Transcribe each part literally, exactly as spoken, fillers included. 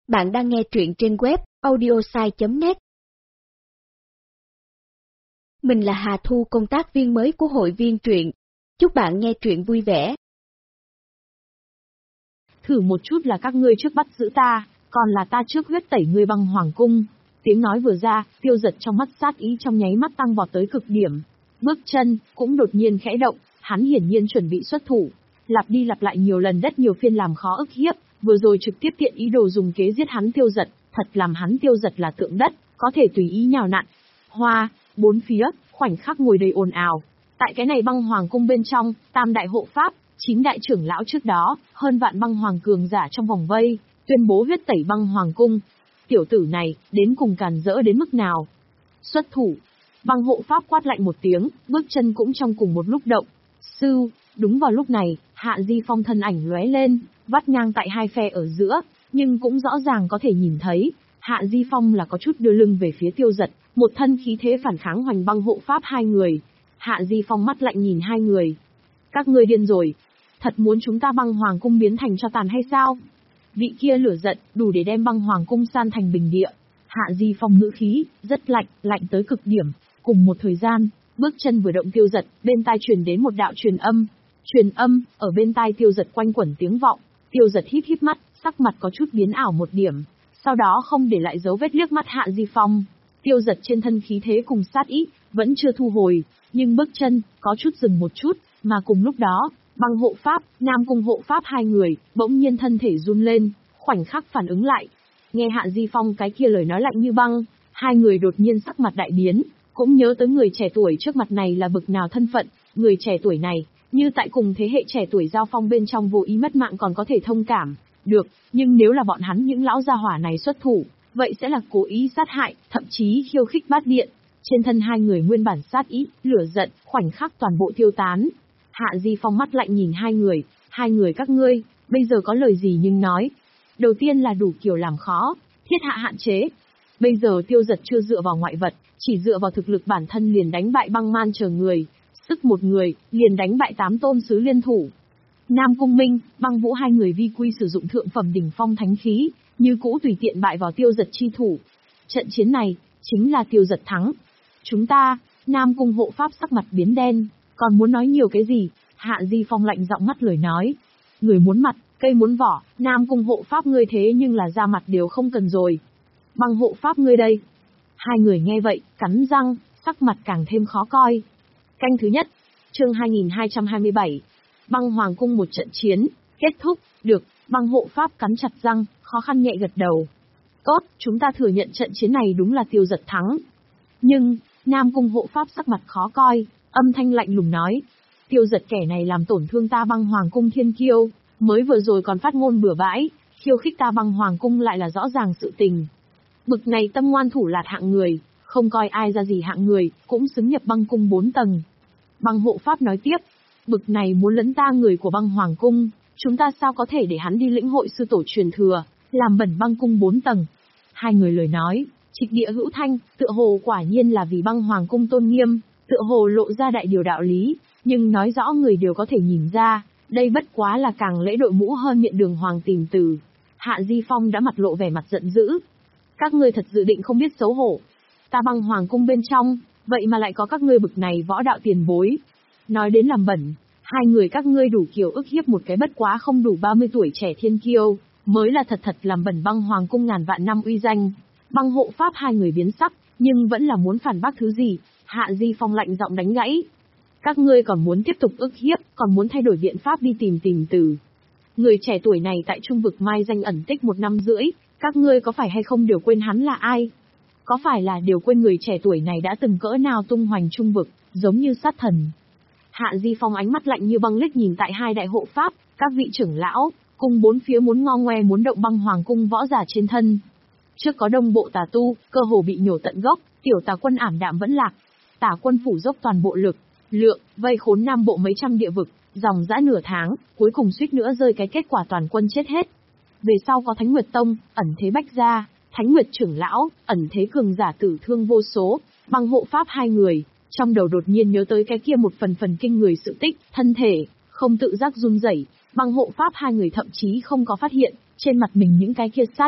Bạn đang nghe truyện trên web audiosai chấm net. Mình là Hà Thu, công tác viên mới của hội viên truyện. Chúc bạn nghe truyện vui vẻ. Thử một chút là các ngươi trước bắt giữ ta, còn là ta trước huyết tẩy ngươi băng hoàng cung. Tiếng nói vừa ra, Tiêu Dật trong mắt sát ý trong nháy mắt tăng vọt tới cực điểm. Bước chân cũng đột nhiên khẽ động, hắn hiển nhiên chuẩn bị xuất thủ. Lặp đi lặp lại nhiều lần rất nhiều phiên làm khó ức hiếp, vừa rồi trực tiếp tiện ý đồ dùng kế giết hắn Tiêu Dật, thật làm hắn Tiêu Dật là tượng đất, có thể tùy ý nhào nặn. Hoa, bốn phía, khoảnh khắc ngồi đầy ồn ào. Tại cái này băng hoàng cung bên trong, tam đại hộ pháp, chín đại trưởng lão trước đó, hơn vạn băng hoàng cường giả trong vòng vây, tuyên bố huyết tẩy băng hoàng cung. Tiểu tử này, đến cùng càn rỡ đến mức nào? Xuất thủ. Băng hộ pháp quát lạnh một tiếng, bước chân cũng trong cùng một lúc động. Sư, đúng vào lúc này, Hạ Di Phong thân ảnh lóe lên, vắt ngang tại hai phe ở giữa, nhưng cũng rõ ràng có thể nhìn thấy, Hạ Di Phong là có chút đưa lưng về phía Tiêu Dật, một thân khí thế phản kháng hoành băng hộ pháp hai người. Hạ Di Phong mắt lạnh nhìn hai người. Các ngươi điên rồi, thật muốn chúng ta băng hoàng cung biến thành cho tàn hay sao? Vị kia lửa giận, đủ để đem băng hoàng cung san thành bình địa. Hạ Di Phong ngữ khí, rất lạnh, lạnh tới cực điểm. Cùng một thời gian, bước chân vừa động Tiêu Dật, bên tai truyền đến một đạo truyền âm. Truyền âm, ở bên tai Tiêu Dật quanh quẩn tiếng vọng. Tiêu Dật híp híp mắt, sắc mặt có chút biến ảo một điểm. Sau đó không để lại dấu vết liếc mắt Hạ Di Phong. Tiêu Dật trên thân khí thế cùng sát ý, vẫn chưa thu hồi, nhưng bước chân, có chút dừng một chút, mà cùng lúc đó, băng hộ pháp, Nam Cung hộ pháp hai người, bỗng nhiên thân thể run lên, khoảnh khắc phản ứng lại. Nghe Hạ Di Phong cái kia lời nói lạnh như băng, hai người đột nhiên sắc mặt đại biến, cũng nhớ tới người trẻ tuổi trước mặt này là bực nào thân phận, người trẻ tuổi này, như tại cùng thế hệ trẻ tuổi giao phong bên trong vô ý mất mạng còn có thể thông cảm, được, nhưng nếu là bọn hắn những lão gia hỏa này xuất thủ, vậy sẽ là cố ý sát hại, thậm chí khiêu khích bát điện. Trên thân hai người nguyên bản sát ý, lửa giận, khoảnh khắc toàn bộ tiêu tán. Hạ Di Phong mắt lạnh nhìn hai người, hai người các ngươi, bây giờ có lời gì nhưng nói. Đầu tiên là đủ kiểu làm khó, thiết hạ hạn chế. Bây giờ Tiêu Dật chưa dựa vào ngoại vật, chỉ dựa vào thực lực bản thân liền đánh bại băng man chờ người, sức một người, liền đánh bại tám tôn sứ liên thủ. Nam Cung Minh, băng vũ hai người vi quy sử dụng thượng phẩm đỉnh phong thánh khí, như cũ tùy tiện bại vào Tiêu Dật chi thủ. Trận chiến này, chính là Tiêu Dật thắng. Chúng ta, Nam Cung hộ pháp sắc mặt biến đen, còn muốn nói nhiều cái gì? Hạ Di Phong lạnh giọng ngắt lời nói. Người muốn mặt, cây muốn vỏ, Nam Cung hộ pháp ngươi thế nhưng là ra mặt đều không cần rồi. Băng hộ pháp ngươi đây. Hai người nghe vậy, cắn răng, sắc mặt càng thêm khó coi. Canh thứ nhất, chương hai nghìn hai trăm hai mươi bảy. Băng hoàng cung một trận chiến, kết thúc, được, băng hộ pháp cắn chặt răng, khó khăn nhẹ gật đầu. Tốt, chúng ta thừa nhận trận chiến này đúng là Tiêu Dật thắng. Nhưng, Nam Cung hộ pháp sắc mặt khó coi, âm thanh lạnh lùng nói. Tiêu Dật kẻ này làm tổn thương ta băng hoàng cung thiên kiêu, mới vừa rồi còn phát ngôn bừa bãi, khiêu khích ta băng hoàng cung lại là rõ ràng sự tình. Bực này tâm ngoan thủ lạt hạng người, không coi ai ra gì hạng người, cũng xứng nhập băng cung bốn tầng. Băng hộ pháp nói tiếp, bực này muốn lấn ta người của băng hoàng cung, chúng ta sao có thể để hắn đi lĩnh hội sư tổ truyền thừa, làm bẩn băng cung bốn tầng. Hai người lời nói, trịch địa hữu thanh, tựa hồ quả nhiên là vì băng hoàng cung tôn nghiêm, tựa hồ lộ ra đại điều đạo lý, nhưng nói rõ người đều có thể nhìn ra, đây bất quá là càng lễ đội mũ hơn miệng đường hoàng tìm từ. Hạ Di Phong đã mặt lộ vẻ mặt giận dữ. Các ngươi thật dự định không biết xấu hổ. Ta băng hoàng cung bên trong, vậy mà lại có các ngươi bực này võ đạo tiền bối. Nói đến làm bẩn, hai người các ngươi đủ kiểu ức hiếp một cái bất quá không đủ ba mươi tuổi trẻ thiên kiêu, mới là thật thật làm bẩn băng hoàng cung ngàn vạn năm uy danh. Băng hộ pháp hai người biến sắc, nhưng vẫn là muốn phản bác thứ gì. Hạ Di Phong lạnh giọng đánh gãy. Các ngươi còn muốn tiếp tục ức hiếp, còn muốn thay đổi biện pháp đi tìm tìm từ. Người trẻ tuổi này tại trung vực mai danh ẩn tích một năm rưỡi, các ngươi có phải hay không đều quên hắn là ai? Có phải là đều quên người trẻ tuổi này đã từng cỡ nào tung hoành trung vực, giống như sát thần? Hạ Di Phong ánh mắt lạnh như băng liếc nhìn tại hai đại hộ pháp, các vị trưởng lão, cùng bốn phía muốn ngo ngoe muốn động băng hoàng cung võ giả trên thân. Trước có đông bộ tà tu, cơ hồ bị nhổ tận gốc, tiểu tà quân ảm đạm vẫn lạc. Tà quân phủ dốc toàn bộ lực, lượng, vây khốn nam bộ mấy trăm địa vực, dòng dã nửa tháng, cuối cùng suýt nữa rơi cái kết quả toàn quân chết hết. Về sau có Thánh Nguyệt Tông, ẩn thế bách gia, Thánh Nguyệt trưởng lão, ẩn thế cường giả tử thương vô số, băng hộ pháp hai người, trong đầu đột nhiên nhớ tới cái kia một phần phần kinh người sự tích, thân thể, không tự giác run rẩy, băng hộ pháp hai người thậm chí không có phát hiện, trên mặt mình những cái kia sát ý,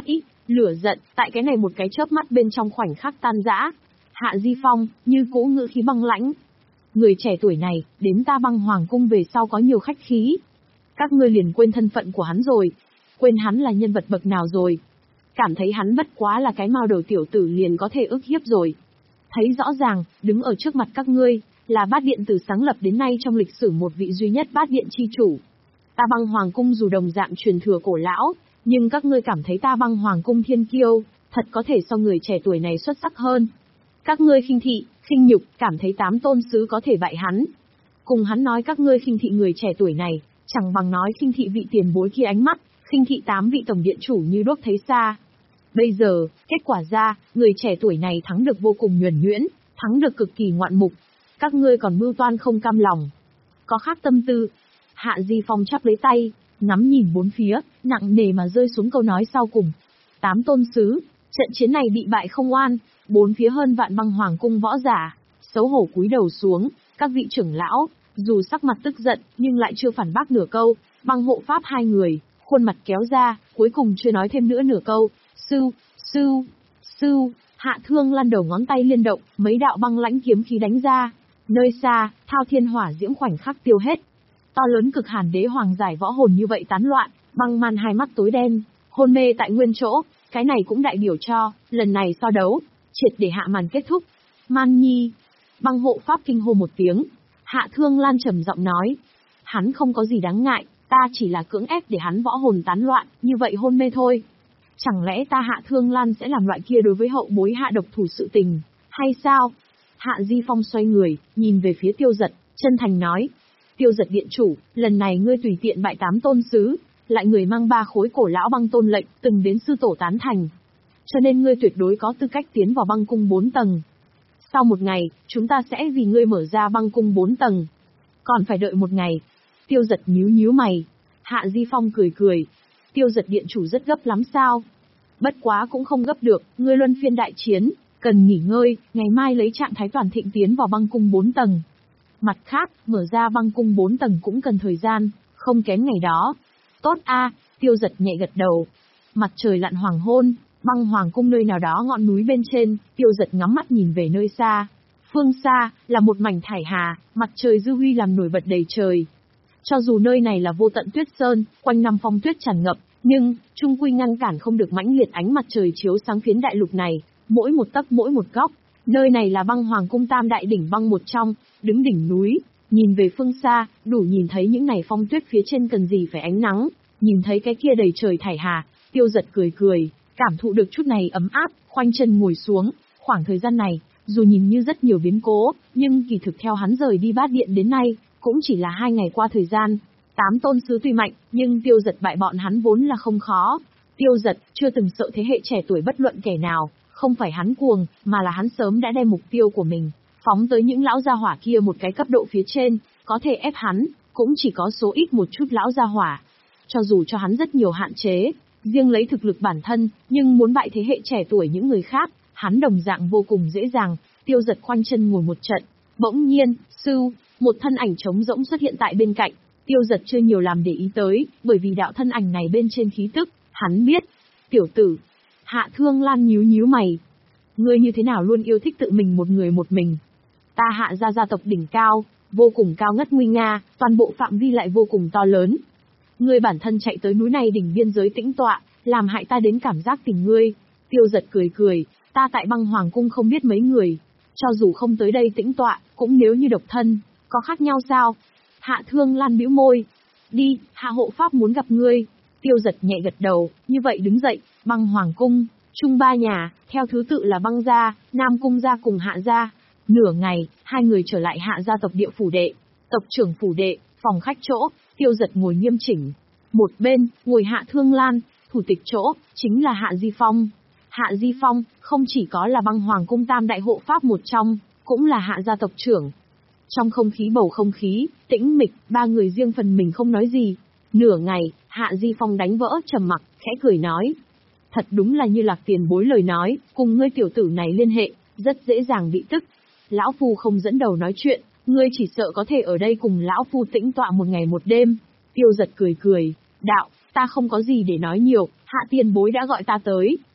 Lửa giận, tại cái này một cái chớp mắt bên trong khoảnh khắc tan rã. Hạ Di Phong, như cũ ngữ khí băng lãnh. Người trẻ tuổi này, đến ta băng hoàng cung về sau có nhiều khách khí. Các ngươi liền quên thân phận của hắn rồi. Quên hắn là nhân vật bậc nào rồi. Cảm thấy hắn bất quá là cái mao đầu tiểu tử liền có thể ức hiếp rồi. Thấy rõ ràng, đứng ở trước mặt các ngươi, là bát điện từ sáng lập đến nay trong lịch sử một vị duy nhất bát điện chi chủ. Ta băng hoàng cung dù đồng dạng truyền thừa cổ lão, nhưng các ngươi cảm thấy ta băng hoàng cung thiên kiêu, thật có thể so người trẻ tuổi này xuất sắc hơn. Các ngươi khinh thị, khinh nhục, cảm thấy tám tôn sứ có thể bại hắn. Cùng hắn nói các ngươi khinh thị người trẻ tuổi này, chẳng bằng nói khinh thị vị tiền bối kia ánh mắt, khinh thị tám vị tổng điện chủ như đuốc thấy xa. Bây giờ, kết quả ra, người trẻ tuổi này thắng được vô cùng nhuần nhuyễn, thắng được cực kỳ ngoạn mục. Các ngươi còn mưu toan không cam lòng. Có khác tâm tư. Hạ Di Phong chắp lấy tay, ngắm nhìn bốn phía, nặng nề mà rơi xuống câu nói sau cùng. Tám tôn sứ, trận chiến này bị bại không oan, bốn phía hơn vạn băng hoàng cung võ giả, xấu hổ cúi đầu xuống, các vị trưởng lão, dù sắc mặt tức giận, nhưng lại chưa phản bác nửa câu, băng hộ pháp hai người, khuôn mặt kéo ra, cuối cùng chưa nói thêm nữa nửa câu, sưu, sưu, sưu, Hạ Thương Lan đầu ngón tay liên động, mấy đạo băng lãnh kiếm khí đánh ra, nơi xa, thao thiên hỏa diễm khoảnh khắc tiêu hết. To lớn cực hàn đế hoàng giải võ hồn như vậy tán loạn, băng man hai mắt tối đen, hôn mê tại nguyên chỗ, cái này cũng đại biểu cho, lần này so đấu, triệt để hạ màn kết thúc. Man Nhi, băng hộ pháp kinh hô một tiếng, Hạ Thương Lan trầm giọng nói, hắn không có gì đáng ngại, ta chỉ là cưỡng ép để hắn võ hồn tán loạn, như vậy hôn mê thôi. Chẳng lẽ ta Hạ Thương Lan sẽ làm loại kia đối với hậu bối hạ độc thủ sự tình, hay sao? Hạ Di Phong xoay người, nhìn về phía Tiêu Dật, chân thành nói, Tiêu Dật điện chủ, lần này ngươi tùy tiện bại tám tôn sứ, lại người mang ba khối cổ lão băng tôn lệnh, từng đến sư tổ tán thành. Cho nên ngươi tuyệt đối có tư cách tiến vào băng cung bốn tầng. Sau một ngày, chúng ta sẽ vì ngươi mở ra băng cung bốn tầng. Còn phải đợi một ngày. Tiêu Dật nhíu nhíu mày. Hạ Di Phong cười cười. Tiêu Dật điện chủ rất gấp lắm sao? Bất quá cũng không gấp được, ngươi luân phiên đại chiến, cần nghỉ ngơi, ngày mai lấy trạng thái toàn thịnh tiến vào băng cung bốn tầng. Mặt khác, mở ra băng cung bốn tầng cũng cần thời gian, không kém ngày đó. Tốt a, Tiêu Dật nhẹ gật đầu. Mặt trời lặn hoàng hôn, băng hoàng cung nơi nào đó ngọn núi bên trên, Tiêu Dật ngắm mắt nhìn về nơi xa. Phương xa, là một mảnh thải hà, mặt trời dư huy làm nổi bật đầy trời. Cho dù nơi này là vô tận tuyết sơn, quanh năm phong tuyết tràn ngập, nhưng, chung quy ngăn cản không được mãnh liệt ánh mặt trời chiếu sáng phiến đại lục này, mỗi một tấc mỗi một góc. Nơi này là băng hoàng cung tam đại đỉnh băng một trong, đứng đỉnh núi, nhìn về phương xa, đủ nhìn thấy những này phong tuyết phía trên cần gì phải ánh nắng, nhìn thấy cái kia đầy trời thải hà, Tiêu Dật cười cười, cảm thụ được chút này ấm áp, khoanh chân ngồi xuống, khoảng thời gian này, dù nhìn như rất nhiều biến cố, nhưng kỳ thực theo hắn rời đi bát điện đến nay, cũng chỉ là hai ngày qua thời gian. Tám tôn sứ tuy mạnh, nhưng Tiêu Dật bại bọn hắn vốn là không khó. Tiêu Dật chưa từng sợ thế hệ trẻ tuổi bất luận kẻ nào, không phải hắn cuồng, mà là hắn sớm đã đem mục tiêu của mình phóng tới những lão gia hỏa kia một cái cấp độ phía trên, có thể ép hắn, cũng chỉ có số ít một chút lão gia hỏa. Cho dù cho hắn rất nhiều hạn chế, riêng lấy thực lực bản thân, nhưng muốn bại thế hệ trẻ tuổi những người khác, hắn đồng dạng vô cùng dễ dàng. Tiêu Dật khoanh chân ngồi một trận, bỗng nhiên, sưu, một thân ảnh trống rỗng xuất hiện tại bên cạnh. Tiêu Dật chưa nhiều làm để ý tới, bởi vì đạo thân ảnh này bên trên khí tức, hắn biết. Tiểu tử, Hạ Thương Lan nhíu nhíu mày. Ngươi như thế nào luôn yêu thích tự mình một người một mình? Ta Hạ gia gia tộc đỉnh cao, vô cùng cao ngất nguy nga, toàn bộ phạm vi lại vô cùng to lớn. Ngươi bản thân chạy tới núi này đỉnh biên giới tĩnh tọa, làm hại ta đến cảm giác tình ngươi. Tiêu Dật cười cười, ta tại băng hoàng cung không biết mấy người, cho dù không tới đây tĩnh tọa, cũng nếu như độc thân, có khác nhau sao? Hạ Thương Lan bĩu môi. Đi, Hạ hộ pháp muốn gặp ngươi. Tiêu Dật nhẹ gật đầu, như vậy đứng dậy, băng hoàng cung, chung ba nhà, theo thứ tự là băng gia, Nam cung gia cùng Hạ gia. Nửa ngày, hai người trở lại Hạ gia tộc địa phủ đệ, tộc trưởng phủ đệ, phòng khách chỗ, Tiêu Dật ngồi nghiêm chỉnh. Một bên, ngồi Hạ Thương Lan, thủ tịch chỗ, chính là Hạ Di Phong. Hạ Di Phong, không chỉ có là băng hoàng cung tam đại hộ pháp một trong, cũng là Hạ gia tộc trưởng. Trong không khí bầu không khí, tĩnh mịch, ba người riêng phần mình không nói gì. Nửa ngày, Hạ Di Phong đánh vỡ trầm mặc, khẽ cười nói. Thật đúng là như Lạc tiền bối lời nói, cùng ngươi tiểu tử này liên hệ, rất dễ dàng bị tức. Lão Phu không dẫn đầu nói chuyện, ngươi chỉ sợ có thể ở đây cùng Lão Phu tĩnh tọa một ngày một đêm. Tiêu Dật cười cười, đạo, ta không có gì để nói nhiều, Hạ tiền bối đã gọi ta tới,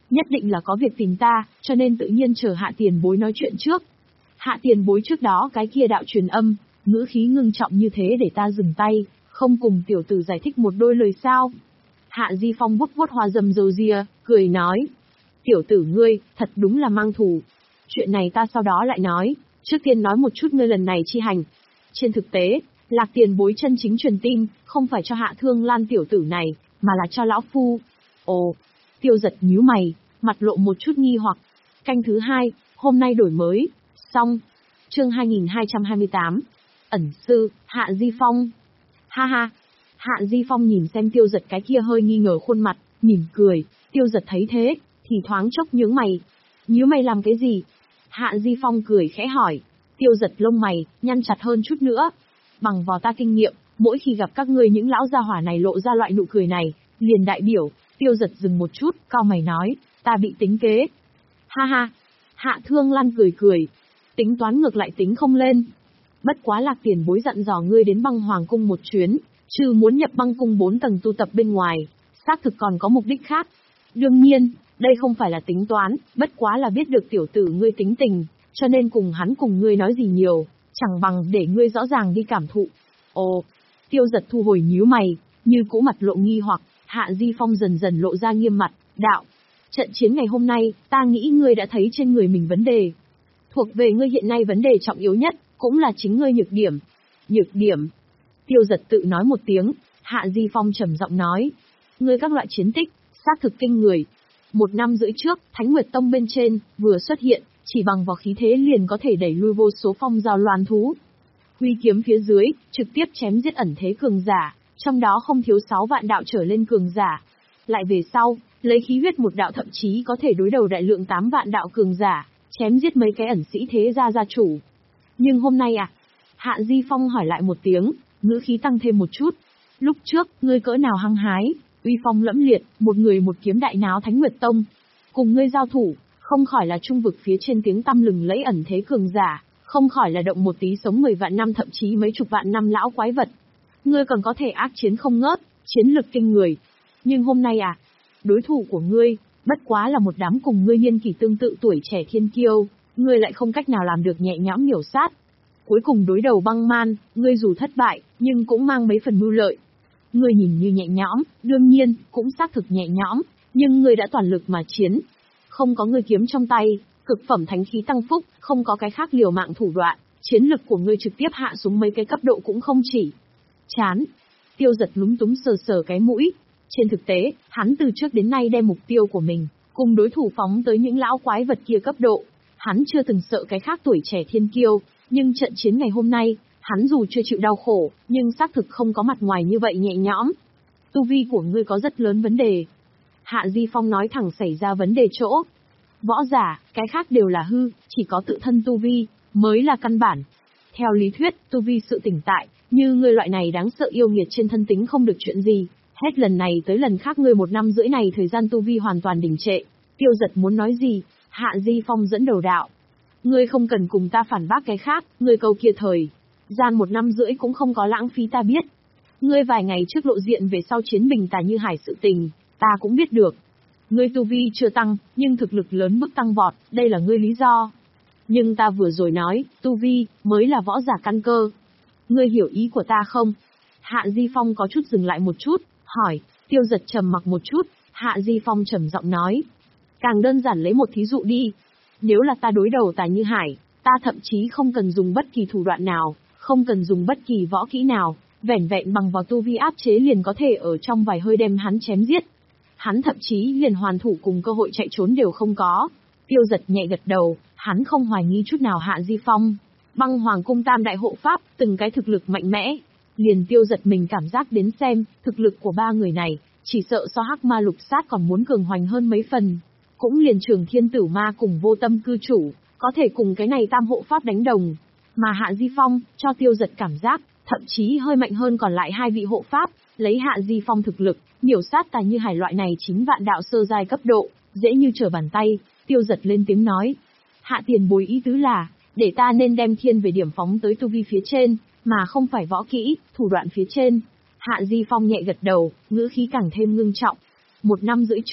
Nhất định là có việc tìm ta, cho nên tự nhiên chờ Hạ tiền bối nói chuyện trước. Hạ tiền bối trước đó cái kia đạo truyền âm, ngữ khí ngưng trọng như thế để ta dừng tay, không cùng tiểu tử giải thích một đôi lời sao. Hạ Di Phong vuốt vuốt hoa dâm râu ria, cười nói. Tiểu tử ngươi, thật đúng là mang thù. Chuyện này ta sau đó lại nói, trước tiên nói một chút ngươi lần này chi hành. Trên thực tế, Lạc tiền bối chân chính truyền tin, không phải cho Hạ Thương Lan tiểu tử này, mà là cho lão phu. Ồ, Tiêu Giật nhíu mày, mặt lộ một chút nghi hoặc. Canh thứ hai, hôm nay đổi mới, xong. Chương hai nghìn hai trăm hai mươi tám. Ẩn sư, Hạ Di Phong. Ha ha. Hạ Di Phong nhìn xem Tiêu Giật cái kia hơi nghi ngờ khuôn mặt, mỉm cười. Tiêu Giật thấy thế, thì thoáng chốc nhướng mày. Nhíu mày làm cái gì? Hạ Di Phong cười khẽ hỏi. Tiêu Giật lông mày, nhăn chặt hơn chút nữa. Bằng vào ta kinh nghiệm, mỗi khi gặp các ngươi những lão gia hỏa này lộ ra loại nụ cười này, liền đại biểu. Tiêu Giật dừng một chút, cau mày nói, ta bị tính kế. Ha ha. Hạ Thương Lan cười cười. Tính toán ngược lại tính không lên. Bất quá Lạc tiền bối dặn dò ngươi đến băng hoàng cung một chuyến, trừ muốn nhập băng cung bốn tầng tu tập bên ngoài, xác thực còn có mục đích khác. Đương nhiên, đây không phải là tính toán, bất quá là biết được tiểu tử ngươi tính tình, cho nên cùng hắn cùng ngươi nói gì nhiều, chẳng bằng để ngươi rõ ràng đi cảm thụ. Ồ, Tiêu Giật thu hồi nhíu mày, như cũ mặt lộ nghi hoặc. Hạ Di Phong dần dần lộ ra nghiêm mặt, đạo. Trận chiến ngày hôm nay, ta nghĩ ngươi đã thấy trên người mình vấn đề. Thuộc về ngươi hiện nay vấn đề trọng yếu nhất, cũng là chính ngươi nhược điểm. Nhược điểm. Tiêu Giật tự nói một tiếng, Hạ Di Phong trầm giọng nói. Ngươi các loại chiến tích, xác thực kinh người. Một năm rưỡi trước, Thánh Nguyệt Tông bên trên, vừa xuất hiện, chỉ bằng vào khí thế liền có thể đẩy lui vô số phong giao loan thú. Huy kiếm phía dưới, trực tiếp chém giết ẩn thế cường giả, trong đó không thiếu sáu vạn đạo trở lên cường giả. Lại về sau, lấy khí huyết một đạo thậm chí có thể đối đầu đại lượng tám vạn đạo cường giả, chém giết mấy cái ẩn sĩ thế gia gia chủ. Nhưng hôm nay à? Hạ Di Phong hỏi lại một tiếng, ngữ khí tăng thêm một chút. Lúc trước, ngươi cỡ nào hăng hái, uy phong lẫm liệt, một người một kiếm đại náo Thánh Nguyệt Tông. Cùng ngươi giao thủ, không khỏi là trung vực phía trên tiếng tăm lừng lẫy ẩn thế cường giả, không khỏi là động một tí sống mười vạn năm thậm chí mấy chục vạn năm lão quái vật. Ngươi còn có thể ác chiến không ngớt, chiến lực kinh người. Nhưng hôm nay à, đối thủ của ngươi, bất quá là một đám cùng ngươi niên kỷ tương tự tuổi trẻ thiên kiêu, ngươi lại không cách nào làm được nhẹ nhõm miểu sát. Cuối cùng đối đầu băng man, ngươi dù thất bại, nhưng cũng mang mấy phần mưu lợi. Ngươi nhìn như nhẹ nhõm, đương nhiên, cũng xác thực nhẹ nhõm, nhưng ngươi đã toàn lực mà chiến. Không có ngươi kiếm trong tay, cực phẩm thánh khí tăng phúc, không có cái khác liều mạng thủ đoạn, chiến lực của ngươi trực tiếp hạ xuống mấy cái cấp độ cũng không chỉ. Chán. Tiêu Giật lúng túng sờ sờ cái mũi. Trên thực tế, hắn từ trước đến nay đem mục tiêu của mình, cùng đối thủ phóng tới những lão quái vật kia cấp độ. Hắn chưa từng sợ cái khác tuổi trẻ thiên kiêu, nhưng trận chiến ngày hôm nay, hắn dù chưa chịu đau khổ, nhưng xác thực không có mặt ngoài như vậy nhẹ nhõm. Tu vi của ngươi có rất lớn vấn đề. Hạ Di Phong nói thẳng xảy ra vấn đề chỗ. Võ giả, cái khác đều là hư, chỉ có tự thân tu vi, mới là căn bản. Theo lý thuyết, tu vi sự tỉnh tại, như ngươi loại này đáng sợ yêu nghiệt trên thân tính không được chuyện gì. Hết lần này tới lần khác ngươi một năm rưỡi này thời gian tu vi hoàn toàn đình trệ. Tiêu Giật muốn nói gì? Hạ Di Phong dẫn đầu đạo. Ngươi không cần cùng ta phản bác cái khác, ngươi câu kia thời. Gian một năm rưỡi cũng không có lãng phí ta biết. Ngươi vài ngày trước lộ diện về sau chiến bình tà như hải sự tình, ta cũng biết được. Ngươi tu vi chưa tăng, nhưng thực lực lớn mức tăng vọt, đây là ngươi lý do. Nhưng ta vừa rồi nói, tu vi, mới là võ giả căn cơ. Ngươi hiểu ý của ta không? Hạ Di Phong có chút dừng lại một chút, hỏi. Tiêu Giật trầm mặc một chút, Hạ Di Phong trầm giọng nói. Càng đơn giản lấy một thí dụ đi. Nếu là ta đối đầu Tà Như Hải, ta thậm chí không cần dùng bất kỳ thủ đoạn nào, không cần dùng bất kỳ võ kỹ nào, vẻn vẹn bằng vào tu vi áp chế liền có thể ở trong vài hơi đem hắn chém giết. Hắn thậm chí liền hoàn thủ cùng cơ hội chạy trốn đều không có. Tiêu Giật nhẹ gật đầu, hắn không hoài nghi chút nào Hạ Di Phong. Băng Hoàng Cung tam đại hộ pháp, từng cái thực lực mạnh mẽ. Liền Tiêu Giật mình cảm giác đến xem, thực lực của ba người này, chỉ sợ so Hắc Ma Lục Sát còn muốn cường hoành hơn mấy phần. Cũng liền Trường Thiên Tử Ma cùng Vô Tâm cư chủ, có thể cùng cái này tam hộ pháp đánh đồng. Mà Hạ Di Phong, cho Tiêu Giật cảm giác, thậm chí hơi mạnh hơn còn lại hai vị hộ pháp, lấy Hạ Di Phong thực lực, miểu sát Tà Như Hải loại này chính vạn đạo sơ giai cấp độ, dễ như trở bàn tay. Tiêu Giật lên tiếng nói. Hạ tiền bối ý tứ là, để ta nên đem thiên về điểm phóng tới tu vi phía trên, mà không phải võ kỹ, thủ đoạn phía trên. Hạ Di Phong nhẹ gật đầu, ngữ khí càng thêm ngưng trọng. Một năm rưỡi trước,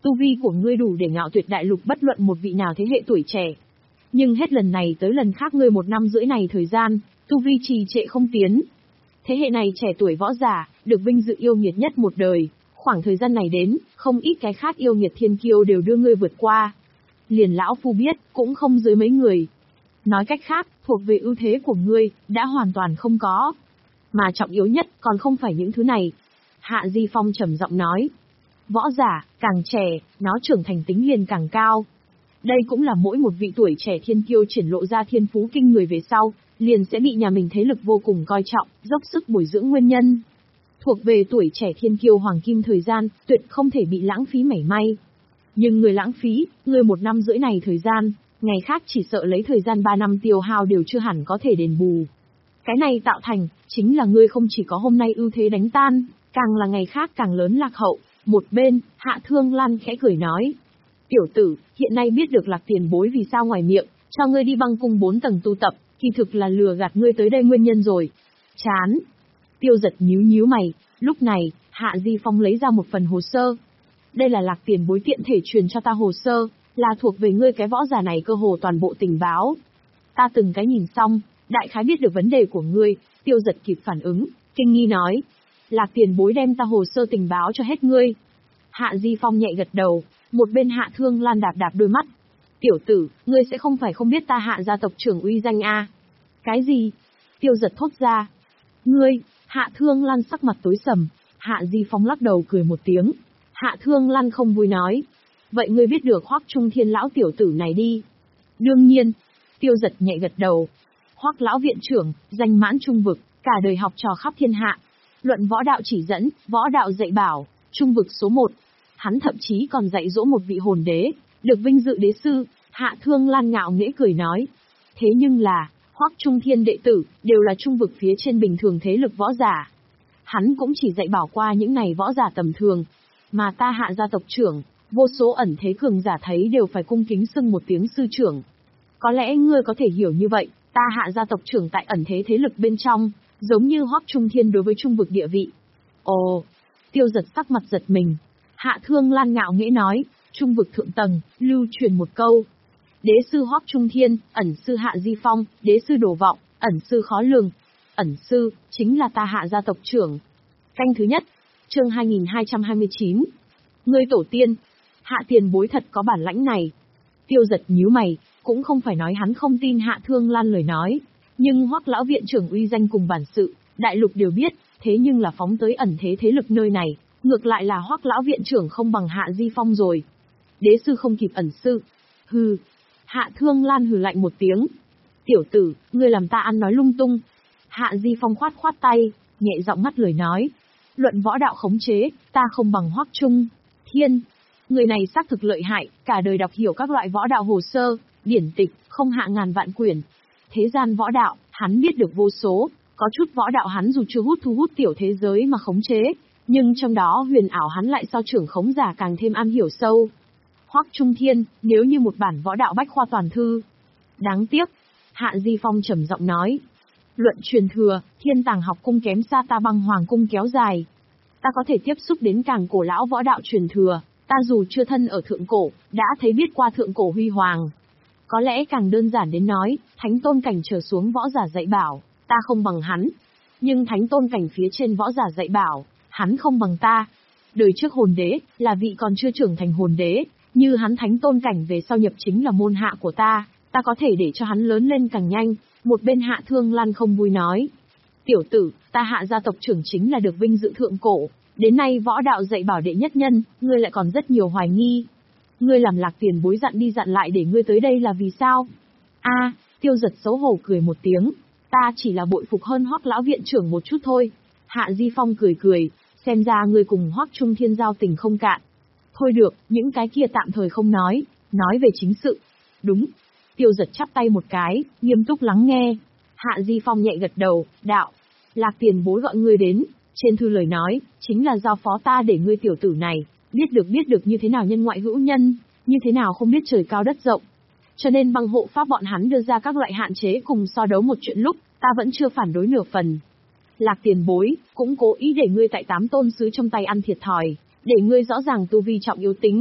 Tu vi của ngươi đủ để ngạo tuyệt đại lục bất luận một vị nào thế hệ tuổi trẻ. Nhưng hết lần này tới lần khác ngươi một năm rưỡi này thời gian, tu vi trì trệ không tiến. Thế hệ này trẻ tuổi võ giả, được vinh dự yêu nghiệt nhất một đời, khoảng thời gian này đến, không ít cái khác yêu nghiệt thiên kiêu đều đưa ngươi vượt qua. Liền lão phu biết, cũng không dưới mấy người. Nói cách khác, thuộc về ưu thế của ngươi, đã hoàn toàn không có. Mà trọng yếu nhất, còn không phải những thứ này. Hạ Di Phong trầm giọng nói. Võ giả, càng trẻ, nó trưởng thành tính liền càng cao. Đây cũng là mỗi một vị tuổi trẻ thiên kiêu triển lộ ra thiên phú kinh người về sau, liền sẽ bị nhà mình thế lực vô cùng coi trọng, dốc sức bồi dưỡng nguyên nhân. Thuộc về tuổi trẻ thiên kiêu hoàng kim thời gian, tuyệt không thể bị lãng phí mảy may. Nhưng người lãng phí, người một năm rưỡi này thời gian, ngày khác chỉ sợ lấy thời gian ba năm tiêu hao đều chưa hẳn có thể đền bù. Cái này tạo thành, chính là ngươi không chỉ có hôm nay ưu thế đánh tan, càng là ngày khác càng lớn lạc hậu. Một bên, Hạ Thương Lan khẽ cười nói. Tiểu tử, hiện nay biết được Lạc Tiền Bối vì sao ngoài miệng, cho ngươi đi băng cung bốn tầng tu tập, kỳ thực là lừa gạt ngươi tới đây nguyên nhân rồi. Chán. Tiêu Giật nhíu nhíu mày, lúc này, Hạ Di Phong lấy ra một phần hồ sơ. Đây là Lạc Tiền Bối tiện thể truyền cho ta hồ sơ, là thuộc về ngươi cái võ giả này cơ hồ toàn bộ tình báo. Ta từng cái nhìn xong, đại khái biết được vấn đề của ngươi. Tiêu Giật kịp phản ứng, kinh nghi nói. Lạc Tiền Bối đem ta hồ sơ tình báo cho hết ngươi. Hạ Di Phong nhẹ gật đầu, một bên Hạ Thương Lan đạp đạp đôi mắt. Tiểu tử, ngươi sẽ không phải không biết ta Hạ gia tộc trưởng uy danh a? À? Cái gì? Tiêu Giật thốt ra. Ngươi, Hạ Thương Lan sắc mặt tối sầm. Hạ Di Phong lắc đầu cười một tiếng. Hạ Thương Lan không vui nói. Vậy ngươi biết được Hoắc Trung Thiên lão tiểu tử này đi? Đương nhiên. Tiêu Giật nhẹ gật đầu. Hoắc lão viện trưởng, danh mãn trung vực, cả đời học trò khắp thiên hạ. Luận võ đạo chỉ dẫn, võ đạo dạy bảo, trung vực số một. Hắn thậm chí còn dạy dỗ một vị hồn đế, được vinh dự đế sư. Hạ Thương Lan ngạo nghễ cười nói. Thế nhưng là, Hoắc Trung Thiên đệ tử, đều là trung vực phía trên bình thường thế lực võ giả. Hắn cũng chỉ dạy bảo qua những này võ giả tầm thường. Mà ta Hạ gia tộc trưởng, vô số ẩn thế cường giả thấy đều phải cung kính xưng một tiếng sư trưởng. Có lẽ ngươi có thể hiểu như vậy, ta Hạ gia tộc trưởng tại ẩn thế thế lực bên trong, giống như Hoắc Trung Thiên đối với trung vực địa vị. Ồ, Tiêu Giật sắc mặt giật mình. Hạ Thương Lan ngạo nghễ nói, trung vực thượng tầng, lưu truyền một câu. Đế sư Hoắc Trung Thiên, ẩn sư Hạ Di Phong, đế sư Đồ Vọng, ẩn sư khó lường. Ẩn sư, chính là ta Hạ gia tộc trưởng. Canh thứ nhất, chương hai nghìn hai trăm hai mươi chín. Ngươi tổ tiên, Hạ Tiền Bối thật có bản lãnh này. Tiêu Giật nhíu mày, cũng không phải nói hắn không tin Hạ Thương Lan lời nói. Nhưng Hoắc lão viện trưởng uy danh cùng bản sự, đại lục đều biết, thế nhưng là phóng tới ẩn thế thế lực nơi này, ngược lại là Hoắc lão viện trưởng không bằng Hạ Di Phong rồi. Đế sư không kịp ẩn sư. Hừ. Hạ Thương Lan hừ lạnh một tiếng. Tiểu tử, ngươi làm ta ăn nói lung tung. Hạ Di Phong khoát khoát tay, nhẹ giọng ngắt lời nói. Luận võ đạo khống chế, ta không bằng Hoắc Trung Thiên. Người này xác thực lợi hại, cả đời đọc hiểu các loại võ đạo hồ sơ, điển tịch, không hạ ngàn vạn quyển. Thế gian võ đạo, hắn biết được vô số, có chút võ đạo hắn dù chưa hút thu hút tiểu thế giới mà khống chế, nhưng trong đó huyền ảo hắn lại so trưởng khống giả càng thêm am hiểu sâu. Hoắc Trung Thiên, nếu như một bản võ đạo bách khoa toàn thư. Đáng tiếc, Hạ Di Phong trầm giọng nói. Luận truyền thừa, Thiên Tàng học cung kém xa ta Băng Hoàng cung kéo dài. Ta có thể tiếp xúc đến càng cổ lão võ đạo truyền thừa, ta dù chưa thân ở thượng cổ, đã thấy biết qua thượng cổ huy hoàng. Có lẽ càng đơn giản đến nói, thánh tôn cảnh trở xuống võ giả dạy bảo, ta không bằng hắn. Nhưng thánh tôn cảnh phía trên võ giả dạy bảo, hắn không bằng ta. Đời trước hồn đế, là vị còn chưa trưởng thành hồn đế, như hắn thánh tôn cảnh về sau nhập chính là môn hạ của ta, ta có thể để cho hắn lớn lên càng nhanh. Một bên Hạ Thương Lan không vui nói. Tiểu tử, ta Hạ gia tộc trưởng chính là được vinh dự thượng cổ, đến nay võ đạo dạy bảo đệ nhất nhân, ngươi lại còn rất nhiều hoài nghi. Ngươi làm Lạc Tiền Bối dặn đi dặn lại để ngươi tới đây là vì sao? A, à, Tiêu Giật xấu hổ cười một tiếng. Ta chỉ là bội phục hơn Hoắc lão viện trưởng một chút thôi. Hạ Di Phong cười cười, xem ra ngươi cùng Hoắc Trung Thiên giao tình không cạn. Thôi được, những cái kia tạm thời không nói, nói về chính sự. Đúng. Tiêu Giật chắp tay một cái, nghiêm túc lắng nghe. Hạ Di Phong nhẹ gật đầu, đạo. Lạc Tiền Bối gọi ngươi đến, trên thư lời nói, chính là giao phó ta để ngươi tiểu tử này, biết được biết được như thế nào nhân ngoại hữu nhân, như thế nào không biết trời cao đất rộng. Cho nên băng hộ pháp bọn hắn đưa ra các loại hạn chế cùng so đấu một chuyện lúc, ta vẫn chưa phản đối nửa phần. Lạc Tiền Bối, cũng cố ý để ngươi tại tám tôn sứ trong tay ăn thiệt thòi, để ngươi rõ ràng tu vi trọng yếu tính.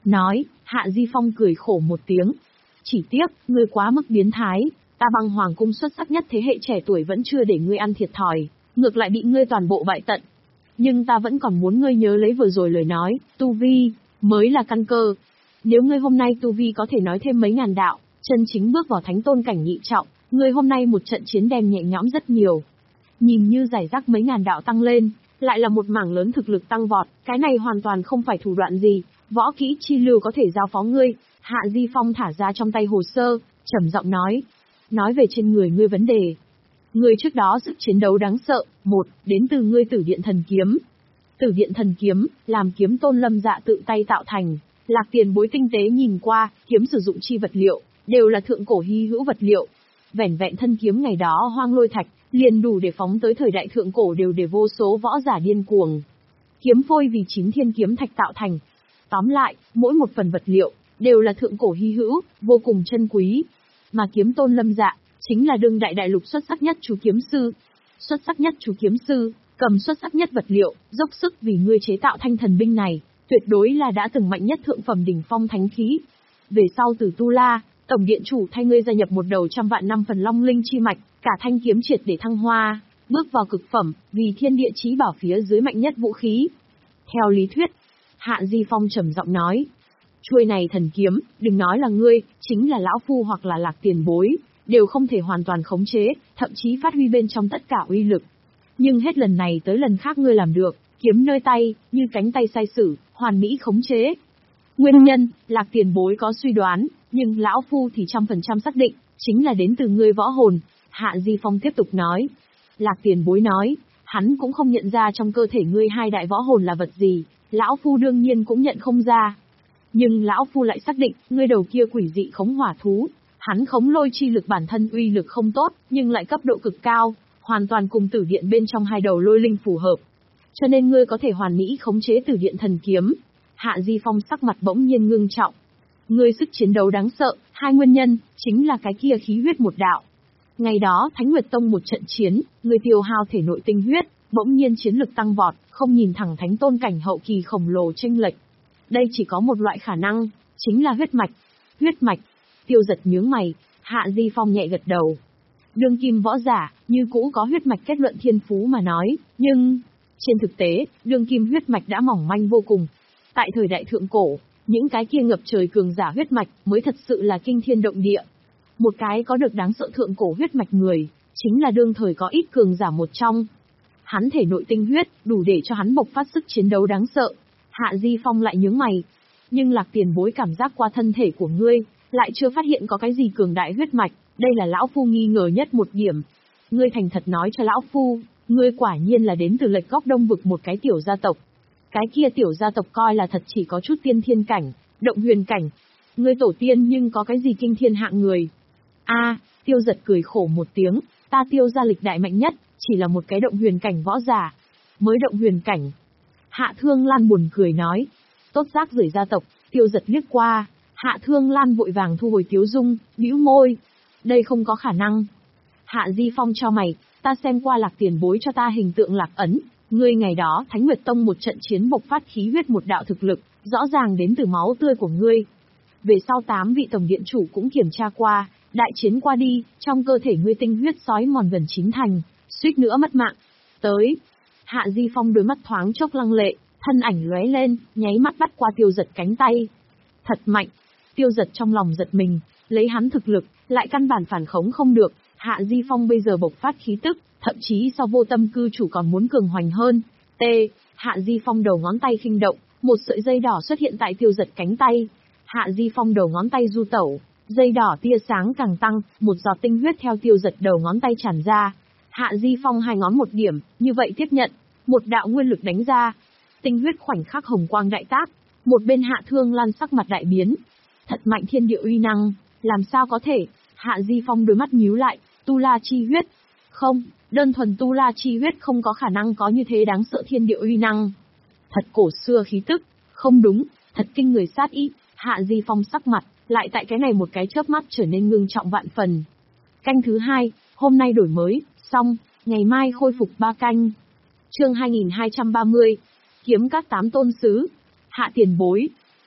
Nói, Hạ Di Phong cười khổ một tiếng. Chỉ tiếc, ngươi quá mức biến thái, ta băng hoàng cung xuất sắc nhất thế hệ trẻ tuổi vẫn chưa để ngươi ăn thiệt thòi, ngược lại bị ngươi toàn bộ bại tận. Nhưng ta vẫn còn muốn ngươi nhớ lấy vừa rồi lời nói, tu vi, mới là căn cơ. Nếu ngươi hôm nay tu vi có thể nói thêm mấy ngàn đạo, chân chính bước vào thánh tôn cảnh nhị trọng, ngươi hôm nay một trận chiến đem nhẹ nhõm rất nhiều. Nhìn như giải rác mấy ngàn đạo tăng lên, lại là một mảng lớn thực lực tăng vọt, cái này hoàn toàn không phải thủ đoạn gì, võ kỹ chi lưu có thể giao phó ngươi. Hạ Di Phong thả ra trong tay hồ sơ, trầm giọng nói. Nói về trên người ngươi vấn đề. Ngươi trước đó sức chiến đấu đáng sợ, một, đến từ ngươi Tử Điện Thần Kiếm. Tử Điện Thần Kiếm, làm kiếm tôn Lâm Dạ tự tay tạo thành, Lạc Tiền Bối tinh tế nhìn qua, kiếm sử dụng chi vật liệu, đều là thượng cổ hy hữu vật liệu. Vẻn vẹn thân kiếm ngày đó hoang lôi thạch, liền đủ để phóng tới thời đại thượng cổ đều để vô số võ giả điên cuồng. Kiếm phôi vì chín thiên kiếm thạch tạo thành. Tóm lại, mỗi một phần vật liệu, đều là thượng cổ hy hữu, vô cùng chân quý. Mà kiếm tôn Lâm Dạ, chính là đương đại đại lục xuất sắc nhất chú kiếm sư. Xuất sắc nhất chú kiếm sư, cầm xuất sắc nhất vật liệu, dốc sức vì ngươi chế tạo thanh thần binh này, tuyệt đối là đã từng mạnh nhất thượng phẩm đỉnh phong thánh khí. Về sau từ Tu La, tổng điện chủ thay ngươi gia nhập một đầu trăm vạn năm phần long linh chi mạch, cả thanh kiếm triệt để thăng hoa, bước vào cực phẩm, vì thiên địa chí bảo phía dưới mạnh nhất vũ khí. Theo lý thuyết, Hạ Di Phong trầm giọng nói, chuôi này thần kiếm, đừng nói là ngươi, chính là lão phu hoặc là Lạc Tiền Bối, đều không thể hoàn toàn khống chế, thậm chí phát huy bên trong tất cả uy lực. Nhưng hết lần này tới lần khác ngươi làm được, kiếm nơi tay, như cánh tay sai sử, hoàn mỹ khống chế. Nguyên nhân, Lạc Tiền Bối có suy đoán, nhưng lão phu thì trăm phần trăm xác định, chính là đến từ ngươi võ hồn. Hạ Di Phong tiếp tục nói. Lạc Tiền Bối nói, hắn cũng không nhận ra trong cơ thể ngươi hai đại võ hồn là vật gì, lão phu đương nhiên cũng nhận không ra. Nhưng lão phu lại xác định, ngươi đầu kia quỷ dị khống hỏa thú, hắn khống lôi chi lực bản thân uy lực không tốt, nhưng lại cấp độ cực cao, hoàn toàn cùng tử điện bên trong hai đầu lôi linh phù hợp. Cho nên ngươi có thể hoàn mỹ khống chế tử điện thần kiếm. Hạ Di Phong sắc mặt bỗng nhiên ngưng trọng. Ngươi sức chiến đấu đáng sợ, hai nguyên nhân, chính là cái kia khí huyết một đạo. Ngày đó Thánh Nguyệt Tông một trận chiến, ngươi tiêu hao thể nội tinh huyết, bỗng nhiên chiến lực tăng vọt, không nhìn thẳng thánh tôn cảnh hậu kỳ khổng lồ chênh lệch. Đây chỉ có một loại khả năng, chính là huyết mạch. Huyết mạch. Tiêu Giật nhướng mày, Hạ Di Phong nhẹ gật đầu. Đương kim võ giả, như cũ có huyết mạch kết luận thiên phú mà nói, nhưng trên thực tế, đương kim huyết mạch đã mỏng manh vô cùng. Tại thời đại thượng cổ, những cái kia ngập trời cường giả huyết mạch mới thật sự là kinh thiên động địa. Một cái có được đáng sợ thượng cổ huyết mạch người, chính là đương thời có ít cường giả một trong. Hắn thể nội tinh huyết, đủ để cho hắn bộc phát sức chiến đấu đáng sợ. Hạ Di Phong lại nhướng mày. Nhưng Lạc Tiền Bối cảm giác qua thân thể của ngươi, lại chưa phát hiện có cái gì cường đại huyết mạch, đây là lão phu nghi ngờ nhất một điểm. Ngươi thành thật nói cho lão phu, ngươi quả nhiên là đến từ lệch góc đông vực một cái tiểu gia tộc. Cái kia tiểu gia tộc coi là thật chỉ có chút tiên thiên cảnh, động huyền cảnh. Ngươi tổ tiên nhưng có cái gì kinh thiên hạng người. A, Tiêu Giật cười khổ một tiếng, ta Tiêu gia lịch đại mạnh nhất, chỉ là một cái động huyền cảnh võ giả. Mới động huyền cảnh. Hạ Thương Lan buồn cười nói. Tốt rác rưởi gia tộc, Tiêu Giật liếc qua. Hạ Thương Lan vội vàng thu hồi tiếu dung, bĩu môi. Đây không có khả năng. Hạ Di Phong cho mày, ta xem qua Lạc Tiền Bối cho ta hình tượng lạc ấn. Ngươi ngày đó Thánh Nguyệt Tông một trận chiến bộc phát khí huyết một đạo thực lực, rõ ràng đến từ máu tươi của ngươi. Về sau tám vị tổng điện chủ cũng kiểm tra qua, đại chiến qua đi, trong cơ thể ngươi tinh huyết sói mòn gần chín thành, suýt nữa mất mạng. Tới. Hạ Di Phong đôi mắt thoáng chốc lăng lệ, thân ảnh lóe lên, nháy mắt bắt qua Tiêu Giật cánh tay. Thật mạnh. Tiêu Giật trong lòng giật mình, lấy hắn thực lực, lại căn bản phản khống không được. Hạ Di Phong bây giờ bộc phát khí tức, thậm chí so vô tâm cư chủ còn muốn cường hoành hơn. T. Hạ Di Phong đầu ngón tay khinh động, một sợi dây đỏ xuất hiện tại Tiêu Giật cánh tay. Hạ Di Phong đầu ngón tay du tẩu, dây đỏ tia sáng càng tăng, một giọt tinh huyết theo Tiêu Giật đầu ngón tay tràn ra. Hạ Di Phong hai ngón một điểm, như vậy tiếp nhận, một đạo nguyên lực đánh ra. Tinh huyết khoảnh khắc hồng quang đại tác, một bên Hạ Thương Lan sắc mặt đại biến. Thật mạnh thiên địa uy năng, làm sao có thể? Hạ Di Phong đôi mắt nhíu lại, tu la chi huyết. Không, đơn thuần tu la chi huyết không có khả năng có như thế đáng sợ thiên địa uy năng. Thật cổ xưa khí tức, không đúng, thật kinh người sát ý. Hạ Di Phong sắc mặt, lại tại cái này một cái chớp mắt trở nên ngưng trọng vạn phần. Canh thứ hai, hôm nay đổi mới, xong, ngày mai khôi phục ba canh. Chương hai nghìn hai trăm ba mươi, Kiếm Các Tám Tôn Sứ. Hạ Tiền Bối.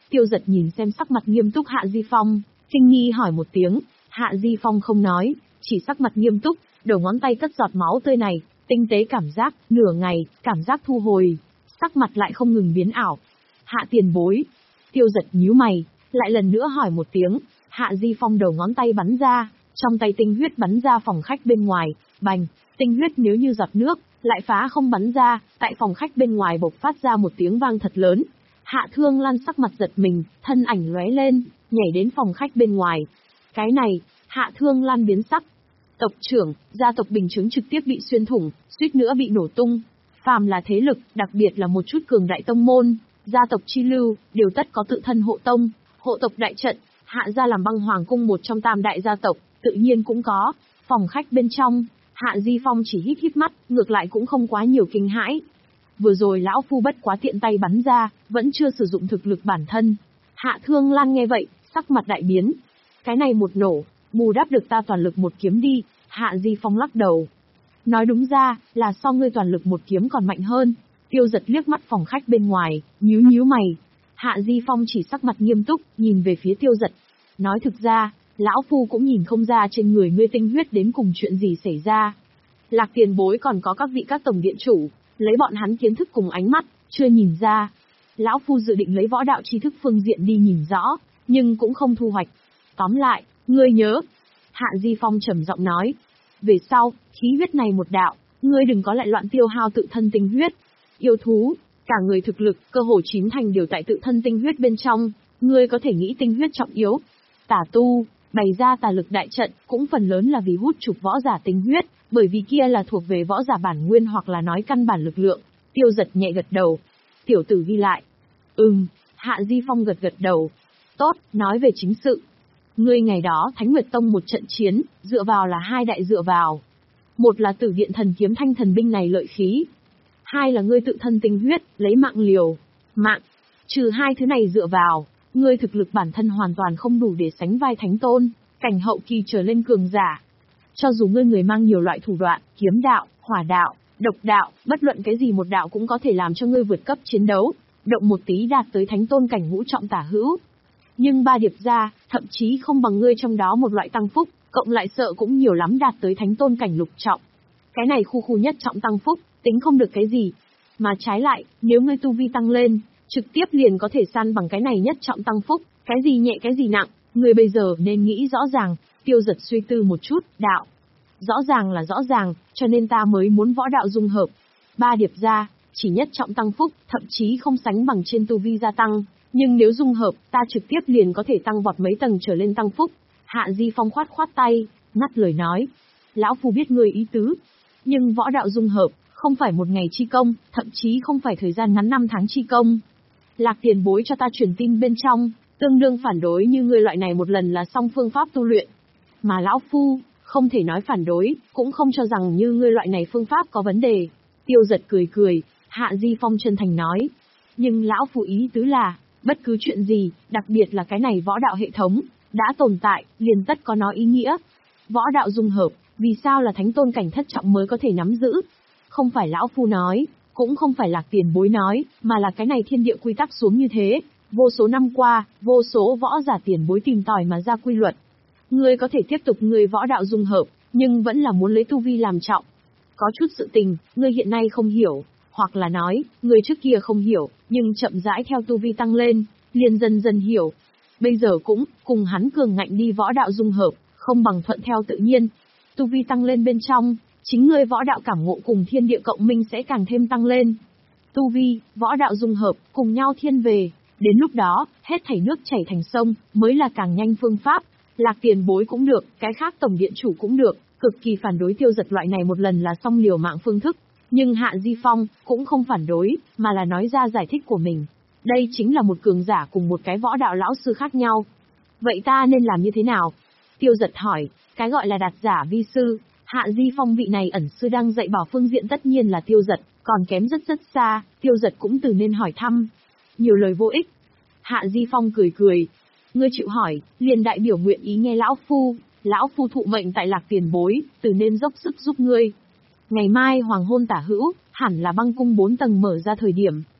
Tiêu Giật nhìn xem sắc mặt nghiêm túc Hạ Di Phong, kinh nghi hỏi một tiếng. Hạ Di Phong không nói, chỉ sắc mặt nghiêm túc, đầu ngón tay cất giọt máu tươi này, tinh tế cảm giác, nửa ngày, cảm giác thu hồi, sắc mặt lại không ngừng biến ảo. Hạ tiền bối. Tiêu Giật nhíu mày, lại lần nữa hỏi một tiếng. Hạ Di Phong đầu ngón tay bắn ra, trong tay tinh huyết bắn ra phòng khách bên ngoài, bành, tinh huyết nếu như giọt nước, lại phá không bắn ra, tại phòng khách bên ngoài bộc phát ra một tiếng vang thật lớn. Hạ Thương Lan sắc mặt giật mình, thân ảnh lóe lên, nhảy đến phòng khách bên ngoài. Cái này, Hạ Thương Lan biến sắc. Tộc trưởng, gia tộc bình chứng trực tiếp bị xuyên thủng, suýt nữa bị nổ tung. Phàm là thế lực, đặc biệt là một chút cường đại tông môn, gia tộc chi lưu, đều tất có tự thân hộ tông, hộ tộc đại trận. Hạ gia làm Băng Hoàng cung một trong tam đại gia tộc, tự nhiên cũng có. Phòng khách bên trong, Hạ Di Phong chỉ híp híp mắt, ngược lại cũng không quá nhiều kinh hãi. Vừa rồi lão phu bất quá tiện tay bắn ra, vẫn chưa sử dụng thực lực bản thân. Hạ Thương Lan nghe vậy, sắc mặt đại biến. Cái này một nổ, bù đắp được ta toàn lực một kiếm đi. Hạ Di Phong lắc đầu. Nói đúng ra, là so ngươi toàn lực một kiếm còn mạnh hơn. Tiêu Giật liếc mắt phòng khách bên ngoài, nhíu nhíu mày. Hạ Di Phong chỉ sắc mặt nghiêm túc, nhìn về phía Tiêu Giật. Nói thực ra, lão phu cũng nhìn không ra trên người ngươi tinh huyết đến cùng chuyện gì xảy ra. Lạc tiền bối còn có các vị các tổng điện chủ, lấy bọn hắn kiến thức cùng ánh mắt, chưa nhìn ra. Lão phu dự định lấy võ đạo tri thức phương diện đi nhìn rõ, nhưng cũng không thu hoạch. Tóm lại, ngươi nhớ. Hạ Di Phong trầm giọng nói. Về sau, khí huyết này một đạo, ngươi đừng có lại loạn tiêu hao tự thân tinh huyết. Yêu thú, cả người thực lực, cơ hồ chín thành đều tại tự thân tinh huyết bên trong, ngươi có thể nghĩ tinh huyết trọng yếu. Tả tu, bày ra tà lực đại trận, cũng phần lớn là vì hút trục võ giả tinh huyết, bởi vì kia là thuộc về võ giả bản nguyên hoặc là nói căn bản lực lượng. Tiêu Giật nhẹ gật đầu. Tiểu tử ghi lại. Ừm, Hạ Di Phong gật gật đầu. Tốt, nói về chính sự. Ngươi ngày đó Thánh Nguyệt Tông một trận chiến, dựa vào là hai đại dựa vào. Một là Tử Điện Thần Kiếm Thanh Thần Binh này lợi khí. Hai là ngươi tự thân tinh huyết, lấy mạng liều. Mạng. Trừ hai thứ này dựa vào, ngươi thực lực bản thân hoàn toàn không đủ để sánh vai Thánh Tôn, cảnh hậu kỳ trở lên cường giả. Cho dù ngươi người mang nhiều loại thủ đoạn, kiếm đạo, hỏa đạo, độc đạo, bất luận cái gì một đạo cũng có thể làm cho ngươi vượt cấp chiến đấu, động một tí đạt tới Thánh Tôn cảnh ngũ trọng tả hữu. Nhưng ba điệp ra, thậm chí không bằng ngươi trong đó một loại tăng phúc, cộng lại sợ cũng nhiều lắm đạt tới Thánh Tôn cảnh lục trọng. Cái này khu khu nhất trọng tăng phúc, tính không được cái gì. Mà trái lại, nếu ngươi tu vi tăng lên, trực tiếp liền có thể săn bằng cái này nhất trọng tăng phúc, cái gì nhẹ cái gì nặng, ngươi bây giờ nên nghĩ rõ ràng. Tiêu Giật suy tư một chút, đạo. Rõ ràng là rõ ràng, cho nên ta mới muốn võ đạo dung hợp. Ba điệp ra, chỉ nhất trọng tăng phúc, thậm chí không sánh bằng trên tu vi gia tăng, nhưng nếu dung hợp, ta trực tiếp liền có thể tăng vọt mấy tầng trở lên tăng phúc. Hạ Di Phong khoát khoát tay, ngắt lời nói. Lão phu biết ngươi ý tứ, nhưng võ đạo dung hợp, không phải một ngày chi công, thậm chí không phải thời gian ngắn năm tháng chi công. Lạc tiền bối cho ta truyền tin bên trong, tương đương phản đối như ngươi loại này một lần là xong phương pháp tu luyện. Mà lão phu, không thể nói phản đối, cũng không cho rằng như ngươi loại này phương pháp có vấn đề. Tiêu Giật cười cười, Hạ Di Phong chân thành nói. Nhưng lão phu ý tứ là, bất cứ chuyện gì, đặc biệt là cái này võ đạo hệ thống, đã tồn tại, liền tất có nó ý nghĩa. Võ đạo dung hợp, vì sao là Thánh Tôn cảnh thất trọng mới có thể nắm giữ? Không phải lão phu nói, cũng không phải Lạc tiền bối nói, mà là cái này thiên địa quy tắc xuống như thế. Vô số năm qua, vô số võ giả tiền bối tìm tòi mà ra quy luật. Ngươi có thể tiếp tục ngươi võ đạo dung hợp, nhưng vẫn là muốn lấy tu vi làm trọng. Có chút sự tình, ngươi hiện nay không hiểu, hoặc là nói, ngươi trước kia không hiểu, nhưng chậm rãi theo tu vi tăng lên, liền dần dần hiểu. Bây giờ cũng, cùng hắn cường ngạnh đi võ đạo dung hợp, không bằng thuận theo tự nhiên. Tu vi tăng lên bên trong, chính ngươi võ đạo cảm ngộ cùng thiên địa cộng minh sẽ càng thêm tăng lên. Tu vi, võ đạo dung hợp, cùng nhau thiên về, đến lúc đó, hết thảy nước chảy thành sông, mới là càng nhanh phương pháp. Lạc tiền bối cũng được, cái khác tổng điện chủ cũng được, cực kỳ phản đối Tiêu Giật loại này một lần là xong liều mạng phương thức. Nhưng Hạ Di Phong, cũng không phản đối, mà là nói ra giải thích của mình. Đây chính là một cường giả cùng một cái võ đạo lão sư khác nhau. Vậy ta nên làm như thế nào? Tiêu Giật hỏi, cái gọi là đạt giả vi sư, Hạ Di Phong vị này ẩn sư đang dạy bảo phương diện tất nhiên là Tiêu Giật, còn kém rất rất xa, Tiêu Giật cũng từ nên hỏi thăm. Nhiều lời vô ích. Hạ Di Phong cười cười. Ngươi chịu hỏi, liền đại biểu nguyện ý nghe lão phu, lão phu thụ mệnh tại Lạc tiền bối, từ nên dốc sức giúp ngươi. Ngày mai hoàng hôn tả hữu, hẳn là băng cung bốn tầng mở ra thời điểm.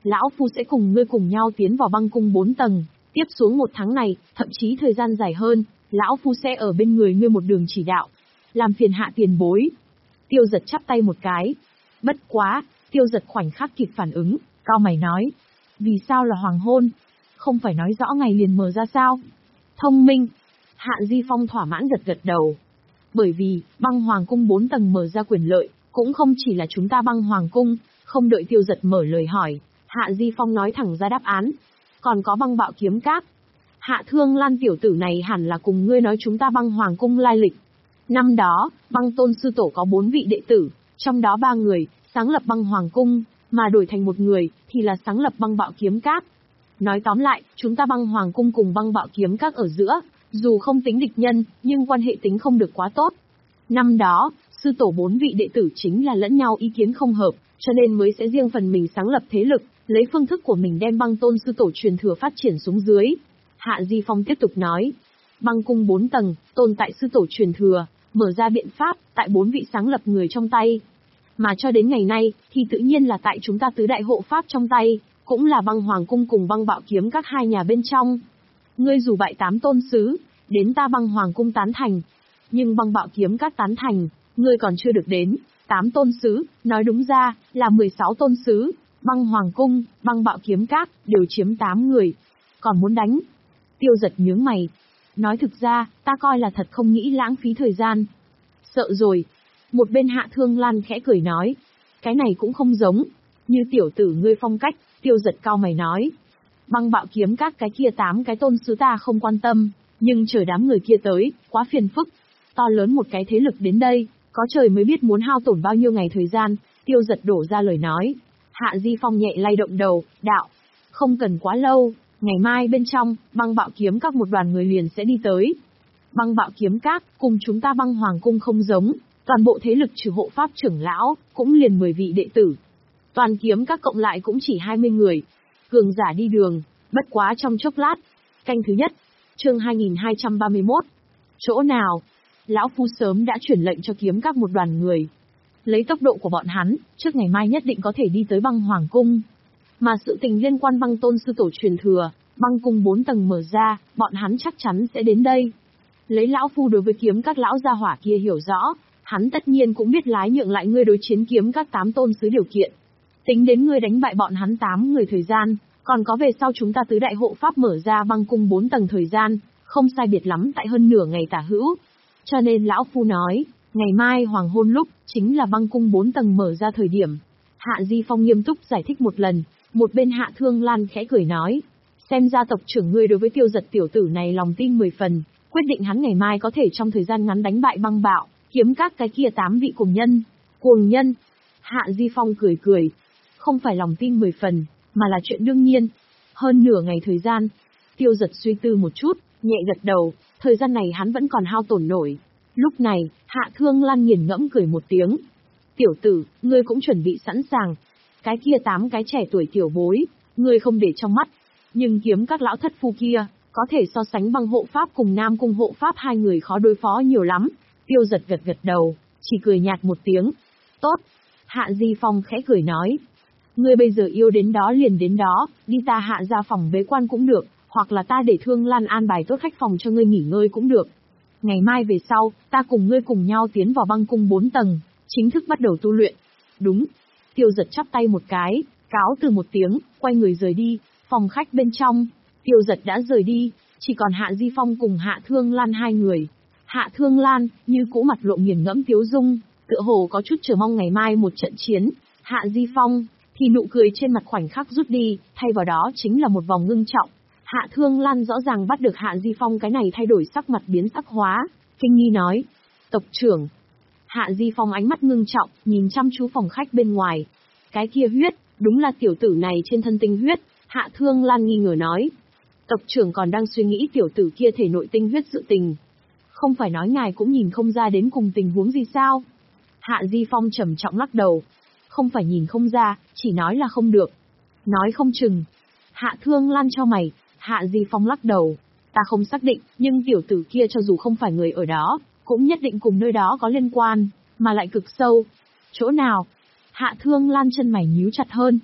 Lão Phu sẽ cùng ngươi cùng nhau tiến vào băng cung bốn tầng, tiếp xuống một tháng này, thậm chí thời gian dài hơn, Lão Phu sẽ ở bên người ngươi một đường chỉ đạo. Làm phiền Hạ tiền bối. Tiêu Giật chắp tay một cái. Bất quá, Tiêu Giật khoảnh khắc kịp phản ứng, cau mày nói. Vì sao là hoàng hôn? Không phải nói rõ ngày liền mở ra sao? Thông minh. Hạ Di Phong thỏa mãn gật gật đầu. Bởi vì, băng hoàng cung bốn tầng mở ra quyền lợi, cũng không chỉ là chúng ta băng hoàng cung, không đợi Tiêu Giật mở lời hỏi, Hạ Di Phong nói thẳng ra đáp án. Còn có băng bạo kiếm các. Hạ Thương Lan tiểu tử này hẳn là cùng ngươi nói chúng ta băng hoàng cung lai lịch. Năm đó, băng tôn sư tổ có bốn vị đệ tử, trong đó ba người, sáng lập băng hoàng cung, mà đổi thành một người, thì là sáng lập băng bạo kiếm các. Nói tóm lại, chúng ta băng hoàng cung cùng băng bạo kiếm các ở giữa, dù không tính địch nhân, nhưng quan hệ tính không được quá tốt. Năm đó, sư tổ bốn vị đệ tử chính là lẫn nhau ý kiến không hợp, cho nên mới sẽ riêng phần mình sáng lập thế lực, lấy phương thức của mình đem băng tôn sư tổ truyền thừa phát triển xuống dưới. Hạ Di Phong tiếp tục nói, băng cung bốn tầng, tồn tại sư tổ truyền thừa, mở ra biện pháp, tại bốn vị sáng lập người trong tay. Mà cho đến ngày nay, thì tự nhiên là tại chúng ta tứ đại hộ pháp trong tay, cũng là băng hoàng cung cùng băng bạo kiếm các hai nhà bên trong. Ngươi dù bại tám tôn sứ, đến ta băng hoàng cung tán thành, nhưng băng bạo kiếm các tán thành, ngươi còn chưa được đến, tám tôn sứ, nói đúng ra, là mười sáu tôn sứ, băng hoàng cung, băng bạo kiếm các, đều chiếm tám người. Còn muốn đánh? Tiêu Giật nhướng mày. Nói thực ra, ta coi là thật không nghĩ lãng phí thời gian. Sợ rồi. Một bên Hạ Thương Lan khẽ cười nói. Cái này cũng không giống. Như tiểu tử ngươi phong cách, Tiêu Giật cau mày nói. Băng bạo kiếm các cái kia tám cái tôn sứ ta không quan tâm, nhưng chờ đám người kia tới, quá phiền phức. To lớn một cái thế lực đến đây, có trời mới biết muốn hao tổn bao nhiêu ngày thời gian, Tiêu Giật đổ ra lời nói. Hạ Di Phong nhẹ lay động đầu, đạo. Không cần quá lâu. Ngày mai bên trong, băng bạo kiếm các một đoàn người liền sẽ đi tới. Băng bạo kiếm các, cùng chúng ta băng hoàng cung không giống, toàn bộ thế lực trừ hộ pháp trưởng lão, cũng liền mười vị đệ tử. Toàn kiếm các cộng lại cũng chỉ hai mươi người. Cường giả đi đường, bất quá trong chốc lát. Canh thứ nhất, chương hai nghìn hai trăm ba mươi mốt. Chỗ nào? Lão Phu sớm đã chuyển lệnh cho kiếm các một đoàn người. Lấy tốc độ của bọn hắn, trước ngày mai nhất định có thể đi tới băng hoàng cung. Mà sự tình liên quan băng tôn sư tổ truyền thừa, băng cung bốn tầng mở ra, bọn hắn chắc chắn sẽ đến đây. Lấy Lão Phu đối với kiếm các lão gia hỏa kia hiểu rõ, hắn tất nhiên cũng biết lái nhượng lại ngươi đối chiến kiếm các tám tôn sứ điều kiện. Tính đến ngươi đánh bại bọn hắn tám người thời gian, còn có về sau chúng ta tứ đại hộ pháp mở ra băng cung bốn tầng thời gian, không sai biệt lắm tại hơn nửa ngày tả hữu. Cho nên Lão Phu nói, ngày mai hoàng hôn lúc, chính là băng cung bốn tầng mở ra thời điểm. Hạ Di Phong nghiêm túc giải thích một lần. Một bên Hạ Thương Lan khẽ cười nói, xem ra tộc trưởng ngươi đối với Tiêu Giật tiểu tử này lòng tin mười phần, quyết định hắn ngày mai có thể trong thời gian ngắn đánh bại băng bạo, kiếm các cái kia tám vị cùng nhân. Cuồng nhân. Hạ Di Phong cười cười, không phải lòng tin mười phần, mà là chuyện đương nhiên. Hơn nửa ngày thời gian, Tiêu Giật suy tư một chút, nhẹ gật đầu, thời gian này hắn vẫn còn hao tổn nổi. Lúc này, Hạ Thương Lan nghiền ngẫm cười một tiếng. Tiểu tử, ngươi cũng chuẩn bị sẵn sàng. Cái kia tám cái trẻ tuổi tiểu bối, ngươi không để trong mắt. Nhưng kiếm các lão thất phu kia, có thể so sánh băng hộ pháp cùng nam cung hộ pháp hai người khó đối phó nhiều lắm. Tiêu Giật gật gật đầu, chỉ cười nhạt một tiếng. Tốt. Hạ Di Phong khẽ cười nói. Ngươi bây giờ yêu đến đó liền đến đó, đi ta hạ ra phòng bế quan cũng được, hoặc là ta để Thương Lan an bài tốt khách phòng cho ngươi nghỉ ngơi cũng được. Ngày mai về sau, ta cùng ngươi cùng nhau tiến vào băng cung bốn tầng, chính thức bắt đầu tu luyện. Đúng. Tiêu Giật chắp tay một cái, cáo từ một tiếng, quay người rời đi. Phòng khách bên trong, Tiêu Giật đã rời đi, chỉ còn Hạ Di Phong cùng Hạ Thương Lan hai người. Hạ Thương Lan, như cũ mặt lộ nghiền ngẫm tiếu dung, tựa hồ có chút chờ mong ngày mai một trận chiến. Hạ Di Phong, thì nụ cười trên mặt khoảnh khắc rút đi, thay vào đó chính là một vòng ngưng trọng. Hạ Thương Lan rõ ràng bắt được Hạ Di Phong cái này thay đổi sắc mặt biến sắc hóa, kinh nghi nói. Tộc trưởng. Hạ Di Phong ánh mắt ngưng trọng, nhìn chăm chú phòng khách bên ngoài. Cái kia huyết, đúng là tiểu tử này trên thân tinh huyết. Hạ Thương Lan nghi ngờ nói. Tộc trưởng còn đang suy nghĩ tiểu tử kia thể nội tinh huyết sự tình. Không phải nói ngài cũng nhìn không ra đến cùng tình huống gì sao? Hạ Di Phong trầm trọng lắc đầu. Không phải nhìn không ra, chỉ nói là không được. Nói không chừng. Hạ Thương Lan cho mày. Hạ Di Phong lắc đầu. Ta không xác định, nhưng tiểu tử kia cho dù không phải người ở đó, cũng nhất định cùng nơi đó có liên quan, mà lại cực sâu. Chỗ nào? Hạ Thương Lan chân mày nhíu chặt hơn.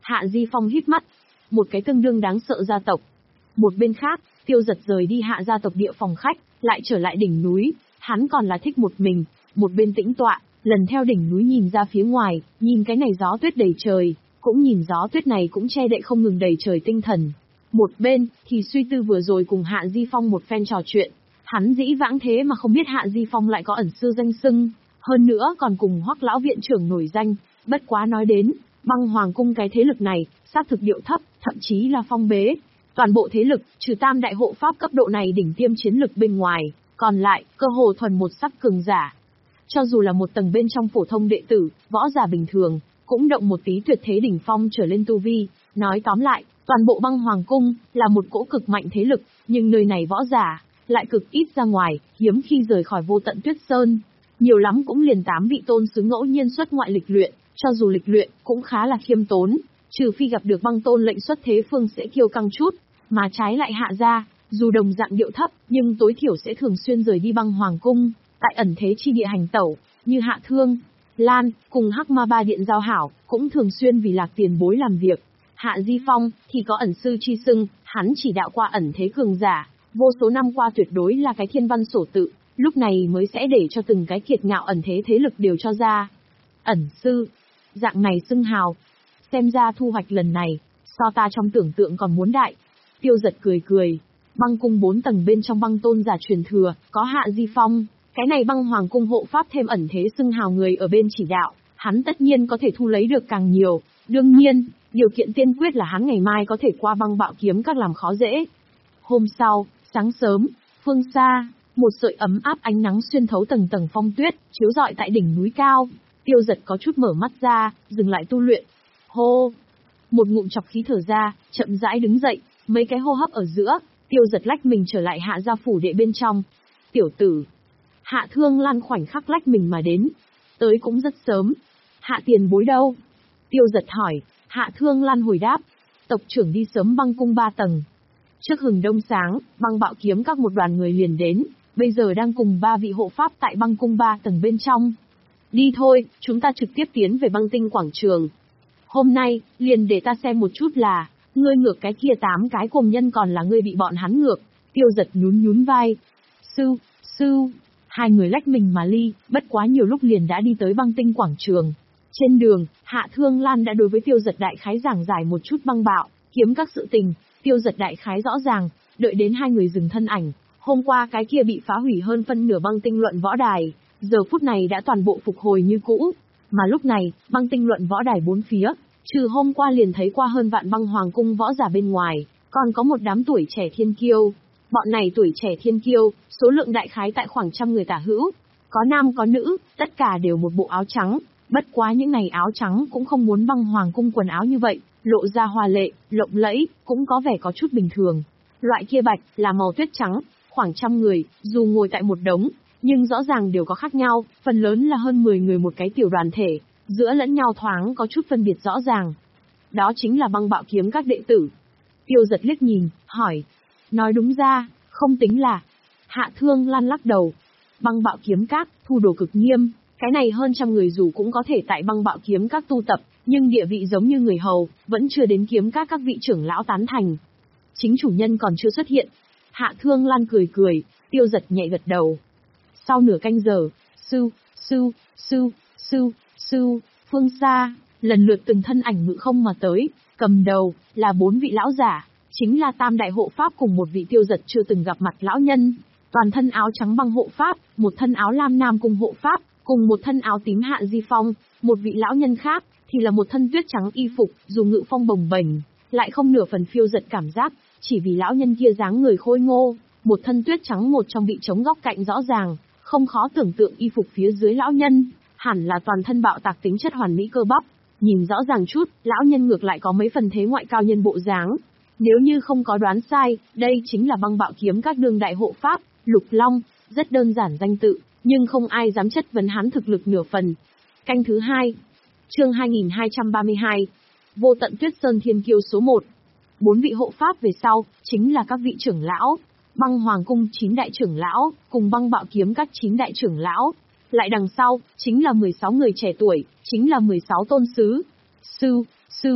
Hạ Di Phong híp mắt. Một cái tương đương đáng sợ gia tộc. Một bên khác, Tiêu Giật rời đi Hạ gia tộc địa phòng khách, lại trở lại đỉnh núi. Hắn còn là thích một mình, một bên tĩnh tọa, lần theo đỉnh núi nhìn ra phía ngoài, nhìn cái này gió tuyết đầy trời, cũng nhìn gió tuyết này cũng che đậy không ngừng đầy trời tinh thần. Một bên, thì suy tư vừa rồi cùng Hạ Di Phong một phen trò chuyện. Hắn dĩ vãng thế mà không biết Hạ Di Phong lại có ẩn sư danh xưng, hơn nữa còn cùng Hoắc lão viện trưởng nổi danh. Bất quá nói đến, Băng Hoàng cung cái thế lực này, xác thực điệu thấp, thậm chí là phong bế. Toàn bộ thế lực, trừ tam đại hộ pháp cấp độ này đỉnh tiêm chiến lực bên ngoài, còn lại, cơ hồ thuần một sắc cường giả. Cho dù là một tầng bên trong phổ thông đệ tử, võ giả bình thường, cũng động một tí tuyệt thế đỉnh phong trở lên tu vi. Nói tóm lại, toàn bộ Băng Hoàng cung là một cỗ cực mạnh thế lực, nhưng nơi này võ giả lại cực ít ra ngoài, hiếm khi rời khỏi Vô Tận Tuyết Sơn. Nhiều lắm cũng liền tám vị tôn sứ ngẫu nhiên xuất ngoại lịch luyện, cho dù lịch luyện cũng khá là khiêm tốn, trừ phi gặp được băng tôn lệnh xuất thế phương sẽ kiêu căng chút, mà trái lại Hạ gia, dù đồng dạng điệu thấp, nhưng tối thiểu sẽ thường xuyên rời đi Băng Hoàng cung, tại ẩn thế chi địa hành tẩu, như Hạ Thương, Lan, cùng Hắc Ma Ba Điện giao hảo, cũng thường xuyên vì Lạc tiền bối làm việc. Hạ Di Phong thì có ẩn sư chi xưng, hắn chỉ đạo qua ẩn thế cường giả, vô số năm qua tuyệt đối là cái thiên văn sổ tự, lúc này mới sẽ để cho từng cái kiệt ngạo ẩn thế thế lực đều cho ra. Ẩn sư, dạng này xưng hào, xem ra thu hoạch lần này, so ta trong tưởng tượng còn muốn đại. Tiêu Giật cười cười, băng cung bốn tầng bên trong băng tôn giả truyền thừa, có Hạ Di Phong, cái này Băng Hoàng cung hộ pháp thêm ẩn thế xưng hào người ở bên chỉ đạo, hắn tất nhiên có thể thu lấy được càng nhiều. Đương nhiên, điều kiện tiên quyết là hắn ngày mai có thể qua Băng Bạo Kiếm các làm khó dễ. Hôm sau, sáng sớm, phương xa, một sợi ấm áp ánh nắng xuyên thấu tầng tầng phong tuyết, chiếu rọi tại đỉnh núi cao. Tiêu Giật có chút mở mắt ra, dừng lại tu luyện. Hô! Một ngụm chọc khí thở ra, chậm rãi đứng dậy, mấy cái hô hấp ở giữa, Tiêu Giật lách mình trở lại Hạ gia phủ đệ bên trong. Tiểu tử! Hạ Thương Lan khoảnh khắc lách mình mà đến. Tới cũng rất sớm. Hạ tiền bối đâu? Tiêu Giật hỏi. Hạ Thương Lan hồi đáp. Tộc trưởng đi sớm băng cung ba tầng. Trước hừng đông sáng, Băng Bạo Kiếm các một đoàn người liền đến, bây giờ đang cùng ba vị hộ pháp tại băng cung ba tầng bên trong. Đi thôi, chúng ta trực tiếp tiến về băng tinh quảng trường. Hôm nay, liền để ta xem một chút là, ngươi ngược cái kia tám cái cùng nhân còn là ngươi bị bọn hắn ngược. Tiêu Giật nhún nhún vai. Sư, sư, hai người lách mình mà ly, bất quá nhiều lúc liền đã đi tới băng tinh quảng trường. Trên đường, Hạ Thương Lan đã đối với Tiêu Giật đại khái giảng giải một chút băng bạo kiếm các sự tình. Tiêu Giật đại khái rõ ràng, đợi đến hai người dừng thân ảnh, hôm qua cái kia bị phá hủy hơn phân nửa băng tinh luận võ đài, giờ phút này đã toàn bộ phục hồi như cũ. Mà lúc này, băng tinh luận võ đài bốn phía, trừ hôm qua liền thấy qua hơn vạn Băng Hoàng cung võ giả bên ngoài, còn có một đám tuổi trẻ thiên kiêu. Bọn này tuổi trẻ thiên kiêu, số lượng đại khái tại khoảng trăm người tả hữu, có nam có nữ, tất cả đều một bộ áo trắng. Bất quá những này áo trắng cũng không muốn Băng Hoàng cung quần áo như vậy, lộ ra hoa lệ, lộng lẫy, cũng có vẻ có chút bình thường. Loại kia bạch là màu tuyết trắng, khoảng trăm người, dù ngồi tại một đống, nhưng rõ ràng đều có khác nhau, phần lớn là hơn mười người một cái tiểu đoàn thể, giữa lẫn nhau thoáng có chút phân biệt rõ ràng. Đó chính là Băng Bạo Kiếm các đệ tử. Tiêu Giật liếc nhìn, hỏi. Nói đúng ra, không tính là. Hạ Thương Lan lắc đầu. Băng Bạo Kiếm các, thu đồ cực nghiêm, cái này hơn trăm người dù cũng có thể tại Băng Bạo Kiếm các tu tập, nhưng địa vị giống như người hầu, vẫn chưa đến kiếm các các vị trưởng lão tán thành. Chính chủ nhân còn chưa xuất hiện. Hạ Thương Lan cười cười, Tiêu Giật nhẹ gật đầu. Sau nửa canh giờ, sư, sư, sư, sư, sư, phương xa, lần lượt từng thân ảnh ngự không mà tới, cầm đầu, là bốn vị lão giả, chính là tam đại hộ pháp cùng một vị Tiêu Giật chưa từng gặp mặt lão nhân. Toàn thân áo trắng băng hộ pháp, một thân áo lam nam cung hộ pháp, cùng một thân áo tím Hạ Di Phong, một vị lão nhân khác, thì là một thân tuyết trắng y phục, dù ngự phong bồng bềnh, lại không nửa phần phiêu giật cảm giác, chỉ vì lão nhân kia dáng người khôi ngô, một thân tuyết trắng một trong vị trống góc cạnh rõ ràng, không khó tưởng tượng y phục phía dưới lão nhân, hẳn là toàn thân bạo tạc tính chất hoàn mỹ cơ bắp, nhìn rõ ràng chút, lão nhân ngược lại có mấy phần thế ngoại cao nhân bộ dáng. Nếu như không có đoán sai, đây chính là Băng Bạo Kiếm các đương đại hộ pháp, Lục Long, rất đơn giản danh tự, nhưng không ai dám chất vấn hắn thực lực nửa phần. Canh thứ hai, chương hai nghìn hai trăm ba mươi hai, Vô Tận Tuyết Sơn Thiên Kiêu số một. Bốn vị hộ pháp về sau, chính là các vị trưởng lão, Băng Hoàng cung chín đại trưởng lão, cùng Băng Bạo Kiếm các chín đại trưởng lão. Lại đằng sau, chính là mười sáu người trẻ tuổi, chính là mười sáu tôn sứ. Sư, sư,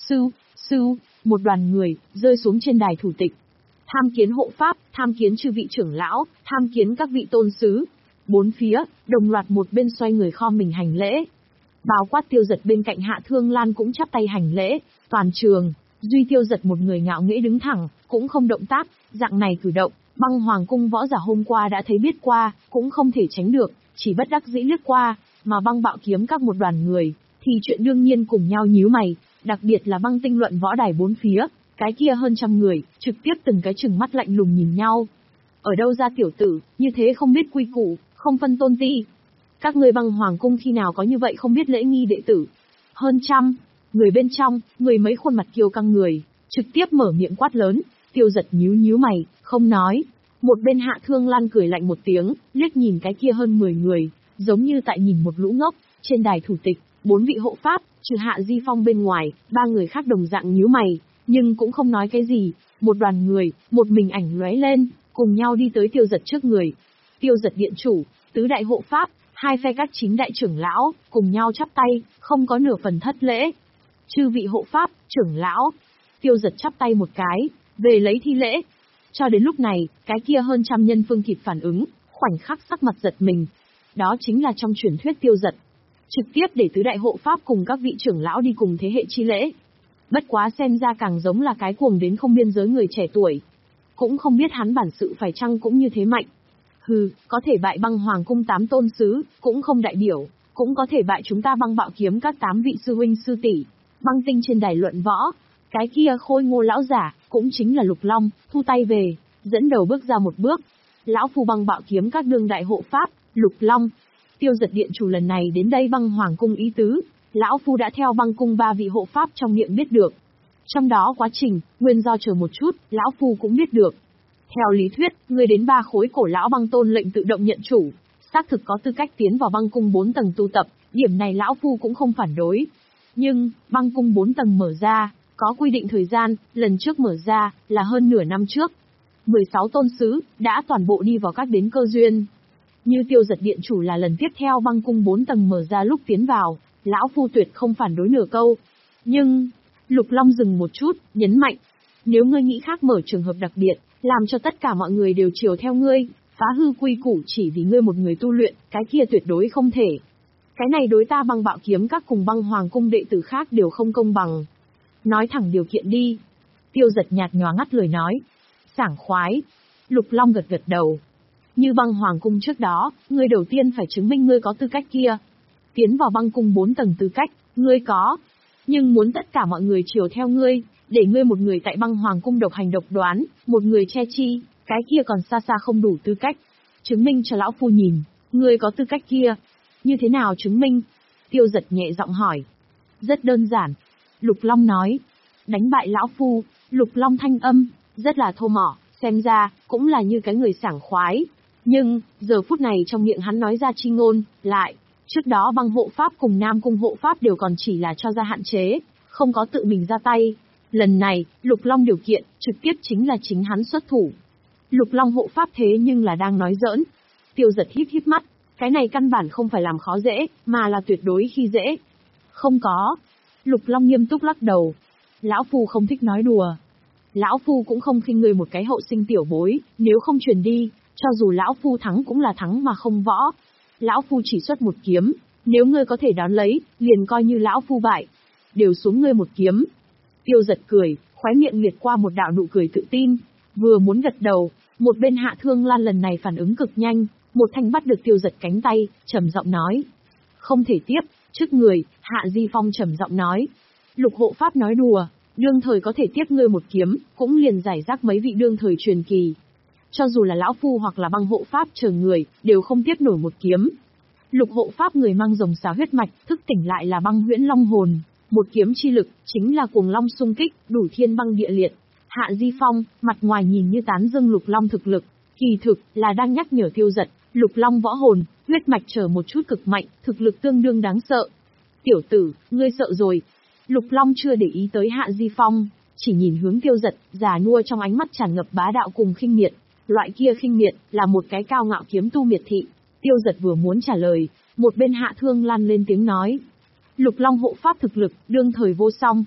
Sư, sư, một đoàn người, rơi xuống trên đài thủ tịch. Tham kiến hộ pháp, tham kiến chư vị trưởng lão, tham kiến các vị tôn sứ. Bốn phía, đồng loạt một bên xoay người khom mình hành lễ. Bao quát Tiêu Dật bên cạnh Hạ Thương Lan cũng chắp tay hành lễ, toàn trường, duy Tiêu Dật một người ngạo nghễ đứng thẳng, cũng không động tác, dạng này cử động, Băng Hoàng cung võ giả hôm qua đã thấy biết qua, cũng không thể tránh được, chỉ bất đắc dĩ lướt qua, mà Băng Bạo Kiếm các một đoàn người, thì chuyện đương nhiên cùng nhau nhíu mày, đặc biệt là Băng Tinh luận võ đài bốn phía, cái kia hơn trăm người, trực tiếp từng cái trừng mắt lạnh lùng nhìn nhau. Ở đâu ra tiểu tử, như thế không biết quy củ, không phân tôn ti. Các ngươi Băng Hoàng cung khi nào có như vậy không biết lễ nghi đệ tử. Hơn trăm, người bên trong, người mấy khuôn mặt kiêu căng người, trực tiếp mở miệng quát lớn, Tiêu Dật nhíu nhíu mày, không nói. Một bên Hạ Thương Lan cười lạnh một tiếng, liếc nhìn cái kia hơn mười người, giống như tại nhìn một lũ ngốc, trên đài thủ tịch, bốn vị hộ pháp, trừ Hạ Di Phong bên ngoài, ba người khác đồng dạng nhíu mày, nhưng cũng không nói cái gì, một đoàn người, một mình ảnh lóe lên, cùng nhau đi tới Tiêu Dật trước người. Tiêu Dật điện chủ, tứ đại hộ pháp, hai phe các chính đại trưởng lão, cùng nhau chắp tay, không có nửa phần thất lễ. Chư vị hộ pháp, trưởng lão, Tiêu Dật chắp tay một cái, về lấy thi lễ. Cho đến lúc này, cái kia hơn trăm nhân phương kịp phản ứng, khoảnh khắc sắc mặt giật mình. Đó chính là trong truyền thuyết Tiêu Dật. Trực tiếp để tứ đại hộ pháp cùng các vị trưởng lão đi cùng thế hệ chi lễ. Bất quá xem ra càng giống là cái cuồng đến không biên giới người trẻ tuổi. Cũng không biết hắn bản sự phải chăng cũng như thế mạnh. Hừ, có thể bại Băng Hoàng cung tám tôn sứ, cũng không đại biểu, cũng có thể bại chúng ta Băng Bạo Kiếm các tám vị sư huynh sư tỷ. Băng Tinh trên đài luận võ, cái kia khôi ngô lão giả, cũng chính là Lục Long, thu tay về, dẫn đầu bước ra một bước. Lão phu Băng Bạo Kiếm các đương đại hộ pháp, Lục Long. Tiêu Dật điện chủ lần này đến đây Băng Hoàng cung ý tứ, lão phu đã theo Băng cung ba vị hộ pháp trong miệng biết được. Trong đó quá trình, nguyên do chờ một chút, lão phu cũng biết được. Theo lý thuyết, người đến ba khối cổ lão băng tôn lệnh tự động nhận chủ, xác thực có tư cách tiến vào băng cung bốn tầng tu tập, điểm này lão phu cũng không phản đối. Nhưng, băng cung bốn tầng mở ra, có quy định thời gian, lần trước mở ra, là hơn nửa năm trước. mười sáu tôn sứ, đã toàn bộ đi vào các đến cơ duyên. Như Tiêu Dật điện chủ là lần tiếp theo băng cung bốn tầng mở ra lúc tiến vào, lão phu tuyệt không phản đối nửa câu. Nhưng, Lục Long dừng một chút, nhấn mạnh, nếu ngươi nghĩ khác mở trường hợp đặc biệt, làm cho tất cả mọi người đều chiều theo ngươi, phá hư quy củ chỉ vì ngươi một người tu luyện, cái kia tuyệt đối không thể. Cái này đối ta Băng Bạo Kiếm các cùng Băng Hoàng cung đệ tử khác đều không công bằng. Nói thẳng điều kiện đi. Tiêu Dật nhạt nhòa ngắt lời nói. Sảng khoái. Lục Long gật gật đầu. Như Băng Hoàng cung trước đó, ngươi đầu tiên phải chứng minh ngươi có tư cách kia. Tiến vào băng cung bốn tầng tư cách, ngươi có. Nhưng muốn tất cả mọi người chiều theo ngươi, để ngươi một người tại Băng Hoàng cung độc hành độc đoán, một người che chi, cái kia còn xa xa không đủ tư cách. Chứng minh cho lão phu nhìn, ngươi có tư cách kia. Như thế nào chứng minh? Tiêu Dật nhẹ giọng hỏi. Rất đơn giản. Lục Long nói. Đánh bại lão phu, Lục Long thanh âm, rất là thô mỏ, xem ra, cũng là như cái người sảng khoái. Nhưng, giờ phút này trong miệng hắn nói ra chi ngôn, lại, trước đó Băng hộ pháp cùng Nam cung hộ pháp đều còn chỉ là cho ra hạn chế, không có tự mình ra tay. Lần này, Lục Long điều kiện, trực tiếp chính là chính hắn xuất thủ. Lục Long hộ pháp thế nhưng là đang nói giỡn. Tiêu Dật híp híp mắt, cái này căn bản không phải làm khó dễ, mà là tuyệt đối khi dễ. Không có. Lục Long nghiêm túc lắc đầu. Lão phu không thích nói đùa. Lão phu cũng không khinh ngươi một cái hậu sinh tiểu bối, nếu không truyền đi, cho dù lão phu thắng cũng là thắng mà không võ. Lão phu chỉ xuất một kiếm, nếu ngươi có thể đón lấy, liền coi như lão phu bại. Đều xuống ngươi một kiếm. Tiêu Dật cười, khóe miệng liệt qua một đạo nụ cười tự tin, vừa muốn gật đầu, một bên Hạ Thương Lan lần này phản ứng cực nhanh, một thanh bắt được Tiêu Dật cánh tay, trầm giọng nói. Không thể tiếp, trước người, Hạ Di Phong trầm giọng nói. Lục hộ pháp nói đùa, đương thời có thể tiếp ngươi một kiếm, cũng liền giải rác mấy vị đương thời truyền kỳ. Cho dù là lão phu hoặc là Băng hộ pháp chờ người, đều không tiếp nổi một kiếm. Lục hộ pháp người mang rồng xá huyết mạch, thức tỉnh lại là băng huyễn long hồn. Một kiếm chi lực, chính là cuồng long xung kích, đủ thiên băng địa liệt. Hạ Di Phong, mặt ngoài nhìn như tán dương Lục Long thực lực, kỳ thực, là đang nhắc nhở Tiêu Dật, Lục Long võ hồn, huyết mạch trở một chút cực mạnh, thực lực tương đương đáng sợ. Tiểu tử, ngươi sợ rồi. Lục Long chưa để ý tới Hạ Di Phong, chỉ nhìn hướng Tiêu Dật, già nua trong ánh mắt tràn ngập bá đạo cùng khinh miệt. Loại kia khinh miệt, là một cái cao ngạo kiếm tu miệt thị. Tiêu Dật vừa muốn trả lời, một bên Hạ Thương Lan lên tiếng nói. Lục Long hộ pháp thực lực, đương thời vô song.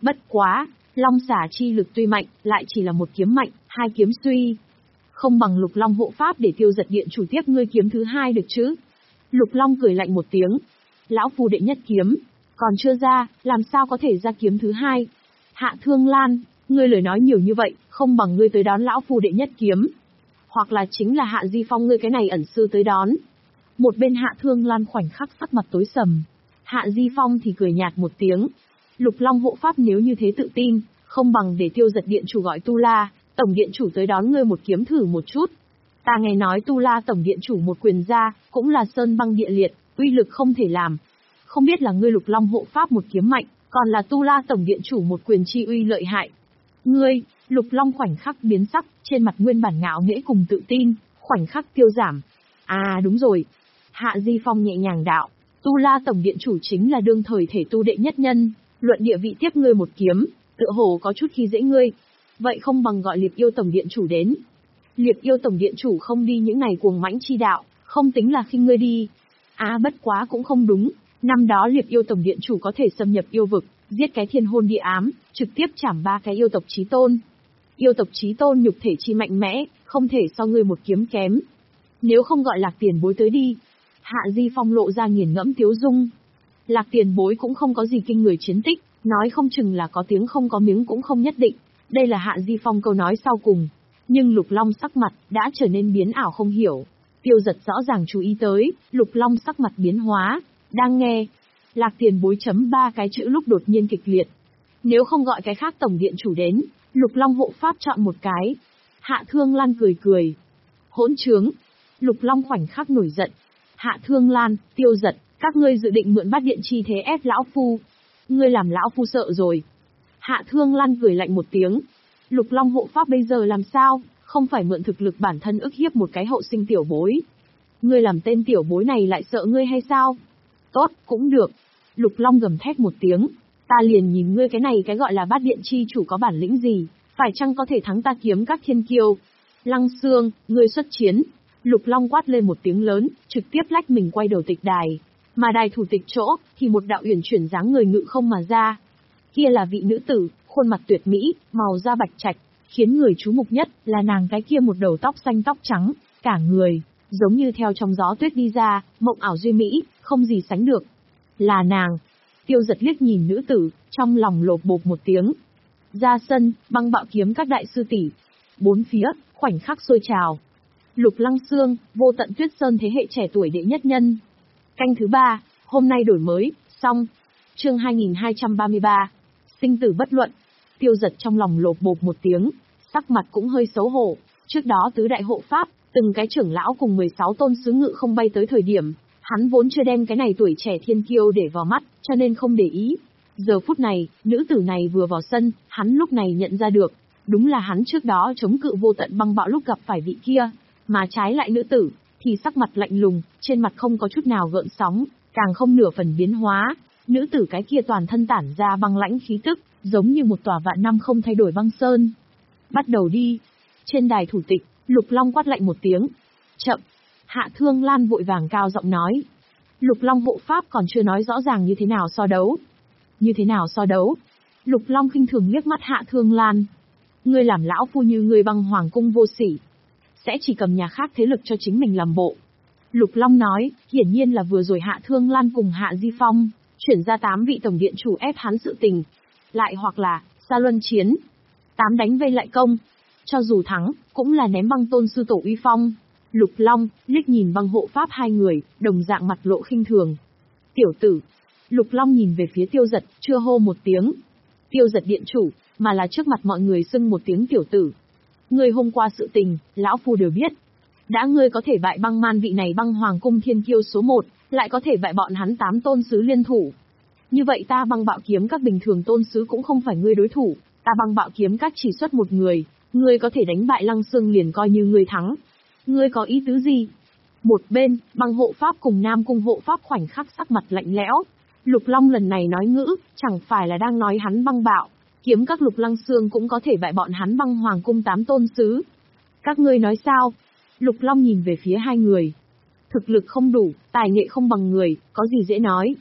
Bất quá, long xả chi lực tuy mạnh, lại chỉ là một kiếm mạnh, hai kiếm suy. Không bằng Lục Long hộ pháp để Tiêu Giật điện chủ tiếp ngươi kiếm thứ hai được chứ. Lục Long cười lạnh một tiếng. Lão phu đệ nhất kiếm, còn chưa ra, làm sao có thể ra kiếm thứ hai? Hạ Thương Lan, ngươi lời nói nhiều như vậy, không bằng ngươi tới đón lão phu đệ nhất kiếm. Hoặc là chính là Hạ Di Phong ngươi cái này ẩn sư tới đón. Một bên Hạ Thương Lan khoảnh khắc sắc mặt tối sầm. Hạ Di Phong thì cười nhạt một tiếng. Lục Long hộ pháp nếu như thế tự tin, không bằng để Tiêu Giật điện chủ gọi Tu La, tổng điện chủ tới đón ngươi một kiếm thử một chút. Ta nghe nói Tu La tổng điện chủ một quyền ra, cũng là sơn băng địa liệt, uy lực không thể làm. Không biết là ngươi Lục Long hộ pháp một kiếm mạnh, còn là Tu La tổng điện chủ một quyền chi uy lợi hại. Ngươi, Lục Long khoảnh khắc biến sắc, trên mặt nguyên bản ngạo nghễ cùng tự tin, khoảnh khắc tiêu giảm. À đúng rồi. Hạ Di Phong nhẹ nhàng đạo, Tu La tổng điện chủ chính là đương thời thể tu đệ nhất nhân, luận địa vị tiếp ngươi một kiếm, tựa hồ có chút khi dễ ngươi. Vậy không bằng gọi Liệp Yêu tổng điện chủ đến. Liệp Yêu tổng điện chủ không đi những này cuồng mãnh chi đạo, không tính là khinh ngươi đi. À bất quá cũng không đúng, năm đó Liệp Yêu tổng điện chủ có thể xâm nhập yêu vực, giết cái thiên hôn địa ám, trực tiếp chảm ba cái yêu tộc chí tôn. Yêu tộc chí tôn nhục thể chi mạnh mẽ, không thể so ngươi một kiếm kém. Nếu không gọi Lạc tiền bối tới đi. Hạ Di Phong lộ ra nghiền ngẫm tiếu dung. Lạc tiền bối cũng không có gì kinh người chiến tích, nói không chừng là có tiếng không có miếng cũng không nhất định. Đây là Hạ Di Phong câu nói sau cùng. Nhưng Lục Long sắc mặt đã trở nên biến ảo không hiểu. Tiêu Giật rõ ràng chú ý tới, Lục Long sắc mặt biến hóa. Đang nghe, Lạc tiền bối chấm ba cái chữ lúc đột nhiên kịch liệt. Nếu không gọi cái khác tổng điện chủ đến, Lục Long hộ pháp chọn một cái. Hạ Thương Lan cười cười. Hỗn trướng. Lục Long khoảnh khắc nổi giận. Hạ Thương Lan, Tiêu Giật, các ngươi dự định mượn bát điện chi thế ép lão phu. Ngươi làm lão phu sợ rồi. Hạ Thương Lan cười lạnh một tiếng. Lục Long hộ pháp bây giờ làm sao, không phải mượn thực lực bản thân ức hiếp một cái hậu sinh tiểu bối. Ngươi làm tên tiểu bối này lại sợ ngươi hay sao? Tốt, cũng được. Lục Long gầm thét một tiếng. Ta liền nhìn ngươi cái này cái gọi là bát điện chi chủ có bản lĩnh gì, phải chăng có thể thắng ta kiếm các thiên kiêu. Lăng Xương, ngươi xuất chiến. Lục Long quát lên một tiếng lớn, trực tiếp lách mình quay đầu tịch đài. Mà đài thủ tịch chỗ, thì một đạo uyển chuyển dáng người ngự không mà ra. Kia là vị nữ tử, khuôn mặt tuyệt mỹ, màu da bạch trạch, khiến người chú mục nhất là nàng cái kia một đầu tóc xanh tóc trắng, cả người giống như theo trong gió tuyết đi ra, mộng ảo duy mỹ, không gì sánh được. Là nàng. Tiêu Giật liếc nhìn nữ tử, trong lòng lột bột một tiếng. Ra sân, băng bạo kiếm các đại sư tỷ. Bốn phía, khoảnh khắc sôi trào. Lục Lăng Xương, Vô Tận Tuyết Sơn thế hệ trẻ tuổi đệ nhất nhân. Canh thứ ba, hôm nay đổi mới, xong. Chương hai nghìn hai trăm ba mươi ba. Sinh tử bất luận. Tiêu Giật trong lòng lột bột một tiếng, sắc mặt cũng hơi xấu hổ. Trước đó tứ đại hộ pháp, từng cái trưởng lão cùng mười sáu tôn sứ ngự không bay tới thời điểm, hắn vốn chưa đem cái này tuổi trẻ thiên kiêu để vào mắt, cho nên không để ý. Giờ phút này, nữ tử này vừa vào sân, hắn lúc này nhận ra được, đúng là hắn trước đó chống cự vô tận băng bạo lúc gặp phải vị kia, mà trái lại nữ tử, thì sắc mặt lạnh lùng, trên mặt không có chút nào gợn sóng, càng không nửa phần biến hóa. Nữ tử cái kia toàn thân tản ra băng lãnh khí tức, giống như một tòa vạn năm không thay đổi băng sơn. Bắt đầu đi. Trên đài thủ tịch, Lục Long quát lạnh một tiếng. Chậm. Hạ Thương Lan vội vàng cao giọng nói. Lục Long hộ pháp còn chưa nói rõ ràng như thế nào so đấu. Như thế nào so đấu? Lục Long khinh thường liếc mắt Hạ Thương Lan. Ngươi làm lão phu như ngươi băng hoàng cung vô sỉ, sẽ chỉ cầm nhà khác thế lực cho chính mình làm bộ. Lục Long nói, hiển nhiên là vừa rồi Hạ Thương Lan cùng Hạ Di Phong chuyển ra tám vị tổng điện chủ ép hắn sự tình, lại hoặc là xa luân chiến, tám đánh vây lại công, cho dù thắng cũng là ném băng tôn sư tổ uy phong. Lục Long liếc nhìn băng hộ pháp hai người, đồng dạng mặt lộ khinh thường. Tiểu tử. Lục Long nhìn về phía Tiêu Giật, chưa hô một tiếng Tiêu Giật điện chủ, mà là trước mặt mọi người xưng một tiếng tiểu tử. Ngươi hôm qua sự tình, lão phu đều biết. Đã ngươi có thể bại băng man vị này băng hoàng cung thiên kiêu số một, lại có thể bại bọn hắn tám tôn sứ liên thủ. Như vậy ta băng bạo kiếm các bình thường tôn sứ cũng không phải ngươi đối thủ, ta băng bạo kiếm các chỉ xuất một người, ngươi có thể đánh bại Lăng Xương liền coi như ngươi thắng. Ngươi có ý tứ gì? Một bên, băng hộ pháp cùng Nam cung hộ pháp khoảnh khắc sắc mặt lạnh lẽo. Lục Long lần này nói ngữ, chẳng phải là đang nói hắn băng bạo, kiếm các Lục Lăng Xương cũng có thể bại bọn hắn băng hoàng cung tám tôn sứ. Các ngươi nói sao? Lục Long nhìn về phía hai người. Thực lực không đủ, tài nghệ không bằng người, có gì dễ nói.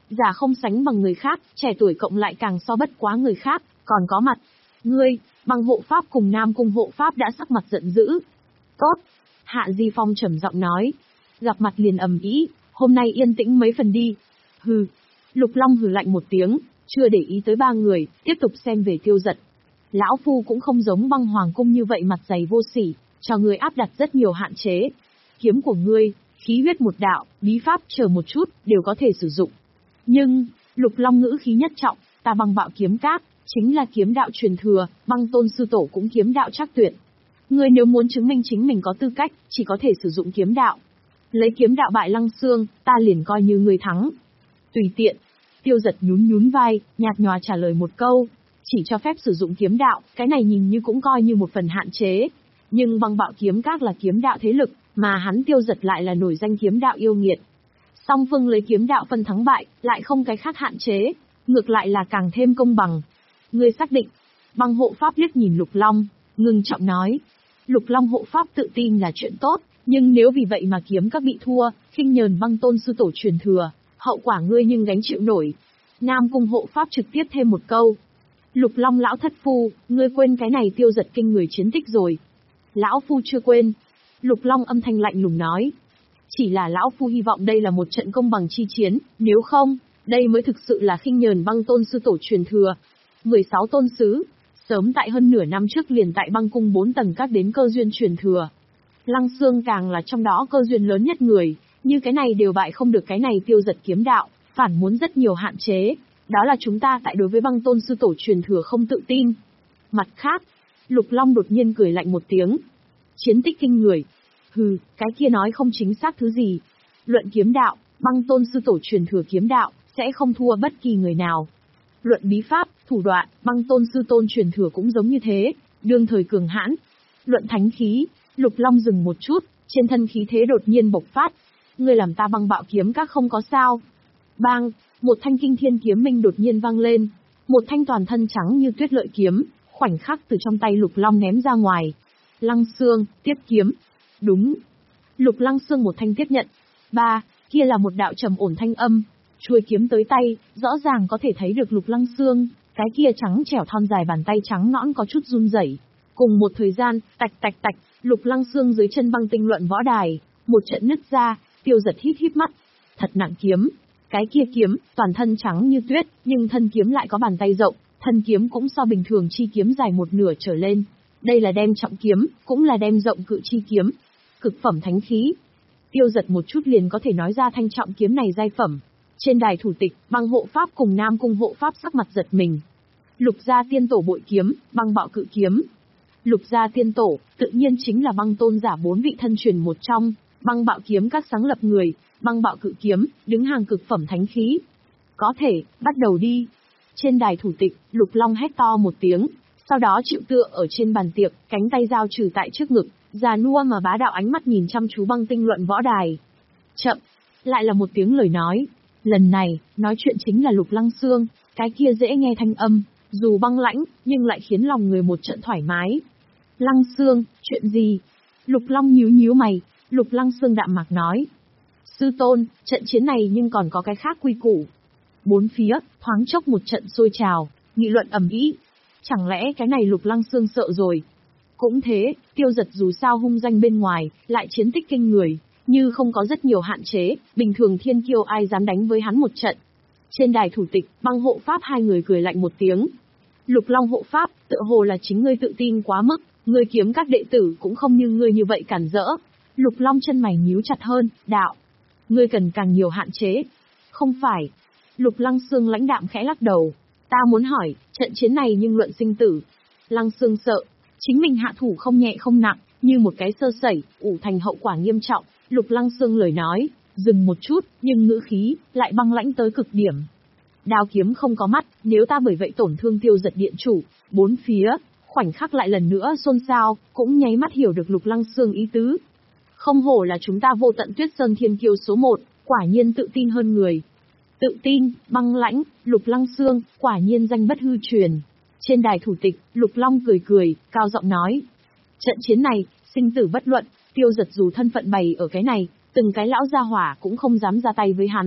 già không sánh bằng người khác, trẻ tuổi cộng lại càng so bất quá người khác, còn có mặt. Ngươi, Băng hộ pháp cùng Nam cung hộ pháp đã sắc mặt giận dữ. Tốt. Hạ Di Phong trầm giọng nói. Gặp mặt liền ầm ĩ, hôm nay yên tĩnh mấy phần đi. Hừ. Lục Long hừ lạnh một tiếng, chưa để ý tới ba người, tiếp tục xem về Tiêu Dật. Lão Phu cũng không giống Băng Hoàng cung như vậy mặt dày vô sỉ, cho ngươi áp đặt rất nhiều hạn chế. Kiếm của ngươi, khí huyết một đạo, bí pháp chờ một chút, đều có thể sử dụng. Nhưng, Lục Long ngữ khí nhất trọng, ta Băng Bạo kiếm cát, chính là kiếm đạo truyền thừa, Băng Tôn sư tổ cũng kiếm đạo trắc tuyệt. Ngươi nếu muốn chứng minh chính mình có tư cách, chỉ có thể sử dụng kiếm đạo. Lấy kiếm đạo bại Lăng Xương, ta liền coi như ngươi thắng. Tùy tiện. Tiêu Dật nhún nhún vai, nhạt nhòa trả lời một câu. Chỉ cho phép sử dụng kiếm đạo, cái này nhìn như cũng coi như một phần hạn chế. Nhưng Băng Bạo kiếm các là kiếm đạo thế lực, mà hắn Tiêu Dật lại là nổi danh kiếm đạo yêu nghiệt. Song phương lấy kiếm đạo phân thắng bại, lại không cái khác hạn chế, ngược lại là càng thêm công bằng. Ngươi xác định. Băng hộ pháp liếc nhìn Lục Long, ngưng trọng nói. Lục Long hộ pháp tự tin là chuyện tốt, nhưng nếu vì vậy mà kiếm các bị thua, khinh nhờn Băng Tôn sư tổ truyền thừa, hậu quả ngươi nhưng gánh chịu nổi. Nam cung hộ pháp trực tiếp thêm một câu. Lục Long lão thất phu, ngươi quên cái này Tiêu Dật kinh người chiến tích rồi. Lão Phu chưa quên. Lục Long âm thanh lạnh lùng nói. Chỉ là Lão Phu hy vọng đây là một trận công bằng chi chiến, nếu không, đây mới thực sự là khinh nhờn Băng Tôn sư tổ truyền thừa. mười sáu tôn sứ, sớm tại hơn nửa năm trước liền tại Băng cung bốn tầng các đến cơ duyên truyền thừa. Lăng Xương càng là trong đó cơ duyên lớn nhất người, như cái này đều bại không được cái này Tiêu Dật kiếm đạo, phản muốn rất nhiều hạn chế. Đó là chúng ta tại đối với Băng Tôn sư tổ truyền thừa không tự tin. Mặt khác, Lục Long đột nhiên cười lạnh một tiếng. Chiến tích kinh người. Hừ, cái kia nói không chính xác thứ gì. Luận kiếm đạo, Băng Tôn sư tổ truyền thừa kiếm đạo, sẽ không thua bất kỳ người nào. Luận bí pháp, thủ đoạn, Băng Tôn sư tôn truyền thừa cũng giống như thế, đương thời cường hãn. Luận thánh khí, Lục Long dừng một chút, trên thân khí thế đột nhiên bộc phát. Ngươi làm ta Băng Bạo kiếm các không có sao. Bang, một thanh kinh thiên kiếm minh đột nhiên vang lên. Một thanh toàn thân trắng như tuyết lợi kiếm, khoảnh khắc từ trong tay Lục Long ném ra ngoài. Lăng Xương, tiếp kiếm. Đúng. Lục Lăng Xương một thanh tiếp nhận. Ba, kia là một đạo trầm ổn thanh âm. Chuôi kiếm tới tay, rõ ràng có thể thấy được Lục Lăng Xương, cái kia trắng trẻo thon dài bàn tay trắng nõn có chút run rẩy. Cùng một thời gian, tạch tạch tạch, Lục Lăng Xương dưới chân Băng tinh luận võ đài, một trận nứt ra, Tiêu Dật híp híp mắt. Thật nặng kiếm. Cái kia kiếm, toàn thân trắng như tuyết, nhưng thân kiếm lại có bàn tay rộng, thân kiếm cũng so bình thường chi kiếm dài một nửa trở lên. Đây là đem trọng kiếm, cũng là đem rộng cự chi kiếm. Cực phẩm thánh khí. Tiêu Dật một chút liền có thể nói ra thanh trọng kiếm này giai phẩm. Trên đài thủ tịch, Băng hộ pháp cùng Nam cung hộ pháp sắc mặt giật mình. Lục gia tiên tổ bội kiếm, Băng Bạo cự kiếm. Lục gia tiên tổ, tự nhiên chính là Băng Tôn giả bốn vị thân truyền một trong, Băng Bạo kiếm các sáng lập người, Băng Bạo cự kiếm, đứng hàng cực phẩm thánh khí. Có thể, bắt đầu đi. Trên đài thủ tịch, Lục Long hét to một tiếng, sau đó chịu tựa ở trên bàn tiệc, cánh tay giao trừ tại trước ngực, già nua mà bá đạo ánh mắt nhìn chăm chú Băng tinh luận võ đài. Chậm, lại là một tiếng lời nói. Lần này, nói chuyện chính là Lục Lăng Xương, cái kia dễ nghe thanh âm, dù băng lãnh, nhưng lại khiến lòng người một trận thoải mái. Lăng Xương, chuyện gì? Lục Long nhíu nhíu mày, Lục Lăng Xương đạm mạc nói. Sư tôn, trận chiến này nhưng còn có cái khác quy củ. Bốn phía, thoáng chốc một trận sôi trào, nghị luận ầm ĩ. Chẳng lẽ cái này Lục Lăng Xương sợ rồi? Cũng thế, Tiêu Dật dù sao hung danh bên ngoài, lại chiến tích kinh người, như không có rất nhiều hạn chế, bình thường thiên kiêu ai dám đánh với hắn một trận. Trên đài thủ tịch, Băng hộ pháp hai người cười lạnh một tiếng. Lục Long hộ pháp, tựa hồ là chính ngươi tự tin quá mức, ngươi kiếm các đệ tử cũng không như ngươi như vậy cản rỡ. Lục Long chân mày nhíu chặt hơn, đạo. Ngươi cần càng nhiều hạn chế. Không phải. Lục Lăng Xương lãnh đạm khẽ lắc đầu. Ta muốn hỏi, trận chiến này nhưng luận sinh tử. Lăng Xương sợ, chính mình hạ thủ không nhẹ không nặng, như một cái sơ sẩy, ủ thành hậu quả nghiêm trọng. Lục Lăng Xương lời nói, dừng một chút, nhưng ngữ khí, lại băng lãnh tới cực điểm. Đao kiếm không có mắt, nếu ta bởi vậy tổn thương Tiêu Dật điện chủ, bốn phía, khoảnh khắc lại lần nữa xôn xao, cũng nháy mắt hiểu được Lục Lăng Xương ý tứ. Không hổ là chúng ta Vô Tận Tuyết Sơn thiên kiêu số một, quả nhiên tự tin hơn người. Tự tin, băng lãnh, Lục Lăng Xương, quả nhiên danh bất hư truyền. Trên đài thủ tịch, Lục Long cười cười, cao giọng nói. Trận chiến này, sinh tử bất luận, Tiêu Dật dù thân phận bày ở cái này, từng cái lão gia hỏa cũng không dám ra tay với hắn.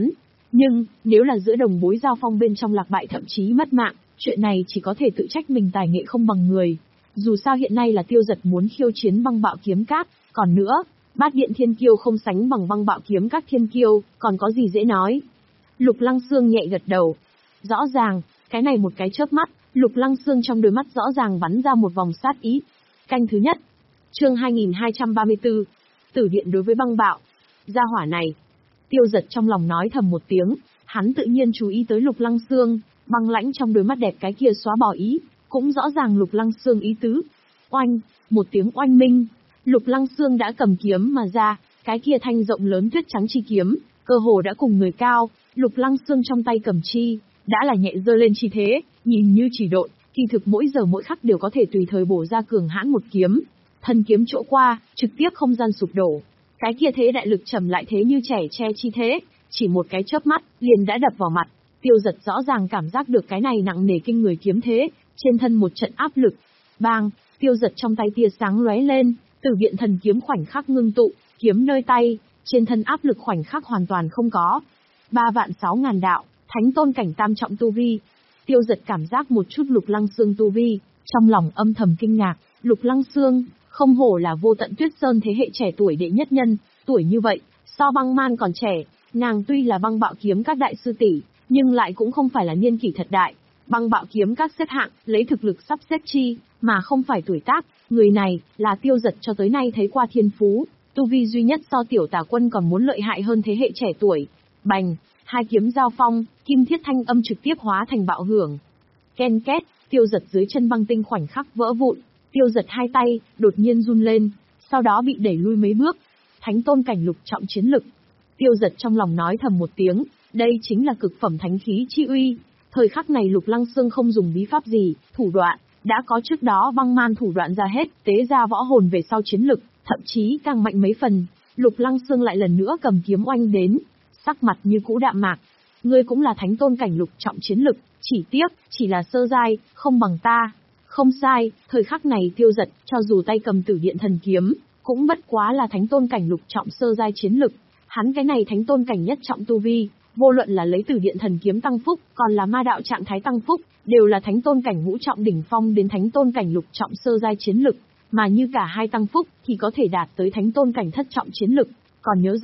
Nhưng, nếu là giữa đồng bối giao phong bên trong lạc bại thậm chí mất mạng, chuyện này chỉ có thể tự trách mình tài nghệ không bằng người. Dù sao hiện nay là Tiêu Dật muốn khiêu chiến băng bạo kiếm các, còn nữa, bát điện thiên kiêu không sánh bằng băng bạo kiếm các thiên kiêu, còn có gì dễ nói. Lục Lăng Xương nhẹ gật đầu. Rõ ràng, cái này một cái chớp mắt, Lục Lăng Xương trong đôi mắt rõ ràng bắn ra một vòng sát ý. Canh thứ nhất. Chương hai nghìn hai trăm ba mươi tư. Tử điện đối với băng bạo. Gia hỏa này. Tiêu Dật trong lòng nói thầm một tiếng, hắn tự nhiên chú ý tới Lục Lăng Xương, băng lãnh trong đôi mắt đẹp cái kia xóa bỏ ý, cũng rõ ràng Lục Lăng Xương ý tứ. Oanh, một tiếng oanh minh, Lục Lăng Xương đã cầm kiếm mà ra, cái kia thanh rộng lớn tuyết trắng chi kiếm, cơ hồ đã cùng người cao, Lục Lăng Xương trong tay cầm chi, đã là nhẹ giơ lên chi thế, nhìn như chỉ độn, kỳ thực mỗi giờ mỗi khắc đều có thể tùy thời bổ ra cường hãn một kiếm. Thân kiếm chỗ qua, trực tiếp không gian sụp đổ. Cái kia thế đại lực trầm lại thế như trẻ che chi thế, chỉ một cái chớp mắt, liền đã đập vào mặt. Tiêu Dật rõ ràng cảm giác được cái này nặng nề kinh người kiếm thế, trên thân một trận áp lực. Bang, Tiêu Dật trong tay tia sáng lóe lên, Tử Điện Thần Kiếm khoảnh khắc ngưng tụ, kiếm nơi tay, trên thân áp lực khoảnh khắc hoàn toàn không có. Ba vạn sáu ngàn đạo, thánh tôn cảnh tam trọng tu vi. Tiêu Dật cảm giác một chút Lục Lăng Xương tu vi, trong lòng âm thầm kinh ngạc, Lục Lăng Xương, không hổ là Vô Tận Tuyết Sơn thế hệ trẻ tuổi đệ nhất nhân, tuổi như vậy, so Băng Man còn trẻ, nàng tuy là băng bạo kiếm các đại sư tỷ, nhưng lại cũng không phải là niên kỷ thật đại. Băng bạo kiếm các xếp hạng, lấy thực lực sắp xếp chi, mà không phải tuổi tác, người này, là Tiêu Dật cho tới nay thấy qua thiên phú, tu vi duy nhất so Tiểu Tả Quân còn muốn lợi hại hơn thế hệ trẻ tuổi. Bành, hai kiếm giao phong, kim thiết thanh âm trực tiếp hóa thành bạo hưởng. Ken két, Tiêu Dật dưới chân băng tinh khoảnh khắc vỡ vụn, Tiêu Dật hai tay, đột nhiên run lên, sau đó bị đẩy lui mấy bước. Thánh tôn cảnh lục trọng chiến lực. Tiêu Dật trong lòng nói thầm một tiếng, đây chính là cực phẩm thánh khí chi uy. Thời khắc này Lục Lăng Xương không dùng bí pháp gì, thủ đoạn, đã có trước đó Băng Man thủ đoạn ra hết, tế ra võ hồn về sau chiến lực, thậm chí càng mạnh mấy phần. Lục Lăng Xương lại lần nữa cầm kiếm oanh đến, sắc mặt như cũ đạm mạc. Ngươi cũng là thánh tôn cảnh lục trọng chiến lực, chỉ tiếc, chỉ là sơ giai, không bằng ta. Không sai, thời khắc này Tiêu Dật, cho dù tay cầm Tử Điện Thần Kiếm, cũng bất quá là thánh tôn cảnh lục trọng sơ giai chiến lực. Hắn cái này thánh tôn cảnh nhất trọng tu vi, vô luận là lấy Tử Điện Thần Kiếm tăng phúc, còn là ma đạo trạng thái tăng phúc, đều là thánh tôn cảnh ngũ trọng đỉnh phong đến thánh tôn cảnh lục trọng sơ giai chiến lực, mà như cả hai tăng phúc thì có thể đạt tới thánh tôn cảnh thất trọng chiến lực. Còn nhớ